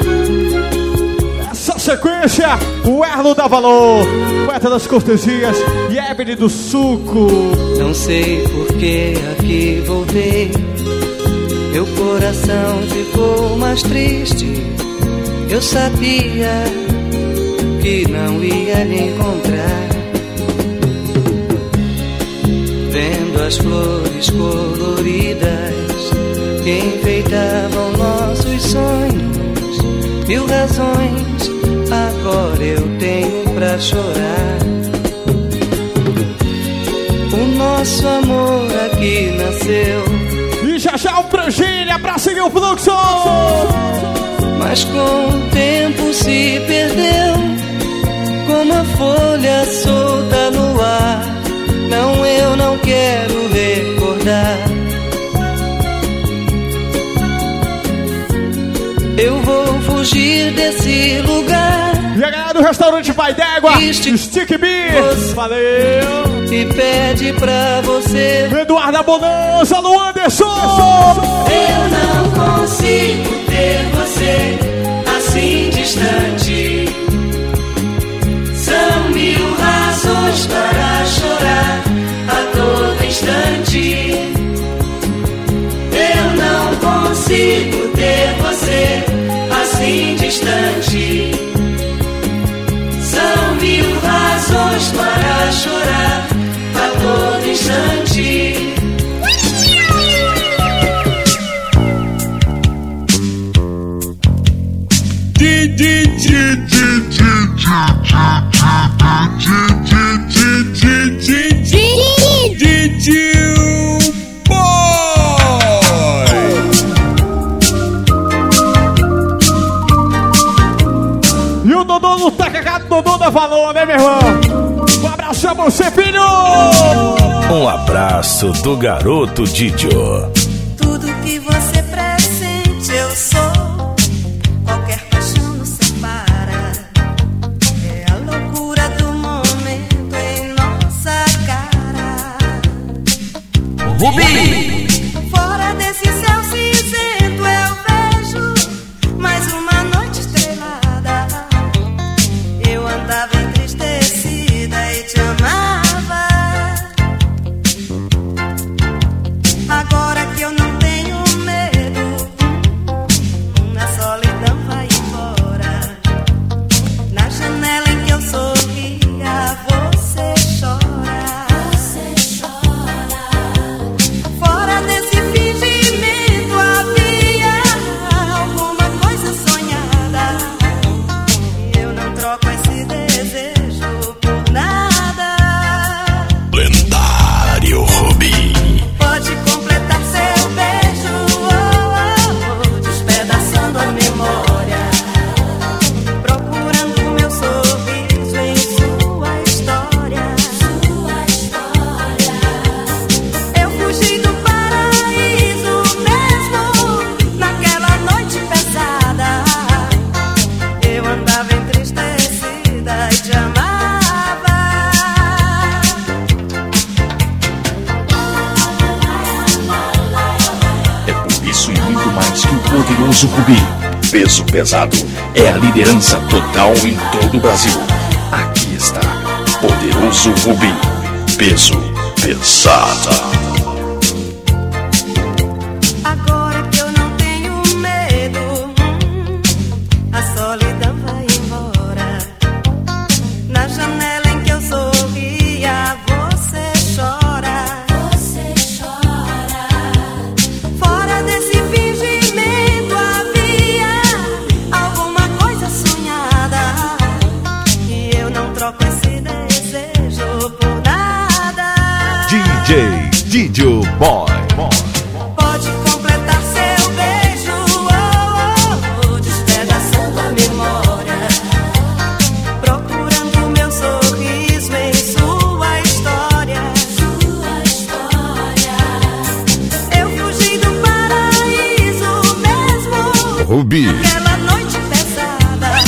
Essa sequência, o Erlo dá valor, poeta das cortesias e Ebony do Suco. Não sei por que aqui voltei, meu coração ficou mais triste. Eu sabia que não ia lhe encontrar. Vendo as flores coloridas que enfeitavam nossos sonhos, mil razões agora eu tenho pra chorar. O nosso amor aqui nasceu e já já o Frangília pra seguir o fluxo, mas com o tempo se perdeu, como a folha solta no ar. Não, eu não quero recordar. Eu vou fugir desse lugar. E a galera do restaurante Pai d'Égua, Stick Beer, valeu. E pede pra você, Eduardo Bonanza, no Anderson. Eu não consigo ter você assim distante. São mil razões para chorar a todo instante. Eu não consigo ter você assim distante. São mil razões para chorar a todo instante. E o Dodô não tá cagado, Dodô dá valor, né, meu irmão? Um abraço a você, filho! Um abraço do garoto Didio. Tudo que você pressente eu sou. Qualquer paixão nos separa. É a loucura do momento em nossa cara. Rubi! Fora desse céu cinzento eu vejo mais uma noite estrelada. Eu andava entristecida e te amava. Agora que eu não tenho medo, na solidão vai embora. Na janela em que eu sorria, você chora. Você chora. Fora desse fingimento havia alguma coisa sonhada. Eu não troco esse desejo por nada. Lendário Rubi. Pode completar seu beijo, oh, oh, oh, despedaçando a memória, procurando meu sorriso em sua história. Sua história. Eu fugi do paraíso mesmo naquela noite pesada. Eu andava entristecida e te amava. É por isso e muito mais que o poderoso Rubi. Peso pesado é a liderança total em todo o Brasil. Aqui está, poderoso Rubi. Peso pesado. Agora que eu não tenho medo, hum, a solidão vai embora. Na janela em que eu sorria, você chora. Você chora. Fora desse fingimento havia alguma coisa sonhada. E eu não troco esse desejo por nada. D J Didio Boy. Pode completar seu beijo, oh, oh, oh, despedaçando a memória, procurando meu sorriso em sua história. Sua história. Eu fugi do paraíso mesmo Rubi. naquela noite pesada.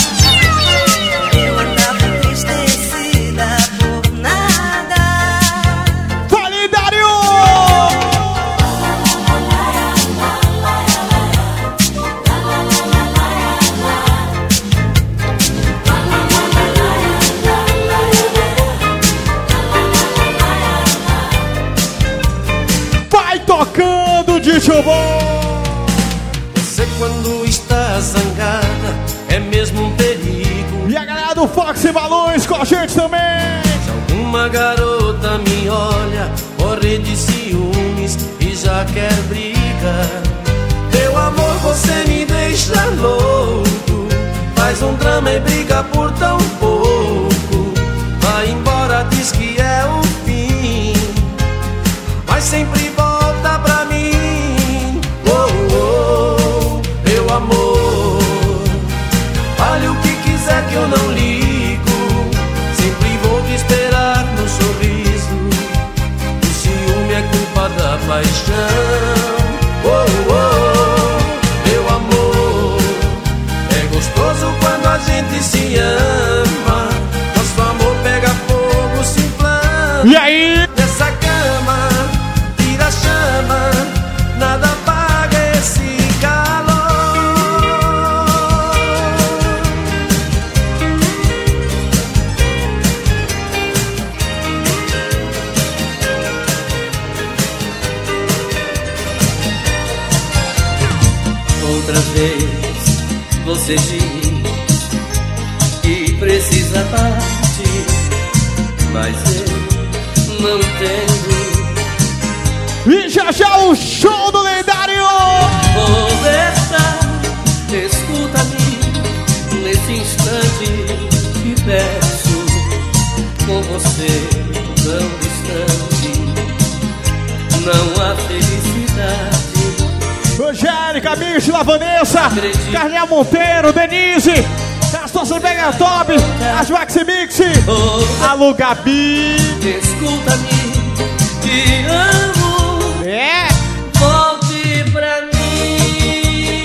do Fox e Balões com a gente também. Se alguma garota me olha, morre de ciúmes e já quer brigar. Meu amor, você me deixa louco, faz um drama e briga por tão pouco. Vai embora, diz que é o fim, mas sempre volta pra mim. Oh, oh, meu amor, fale o que quiser que eu não ligo, sempre vou te esperar no sorriso. O ciúme é culpa da paixão. Oh, oh, meu amor, é gostoso quando a gente se ama, nosso amor pega fogo, se inflama. E aí? Nessa cama, tira a chama, nada apaga esse calor. Outra vez você diz que precisa partir, mas eu não entendo. E já já o show do lendário! Conversa, escuta-me nesse instante que peço, com você tão distante, não há felicidade. Angélica, Místila, Vanessa, Carlinha Monteiro, Denise, as nossas Mega Top, as Maxi Mix, alô Gabi. Escuta-me, te amo. É. Volte pra mim.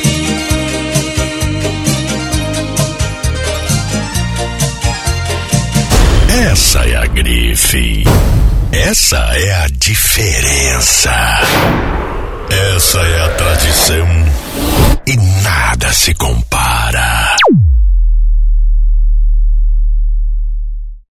Essa é a grife. Essa é a diferença. Essa é a tradição e nada se compara.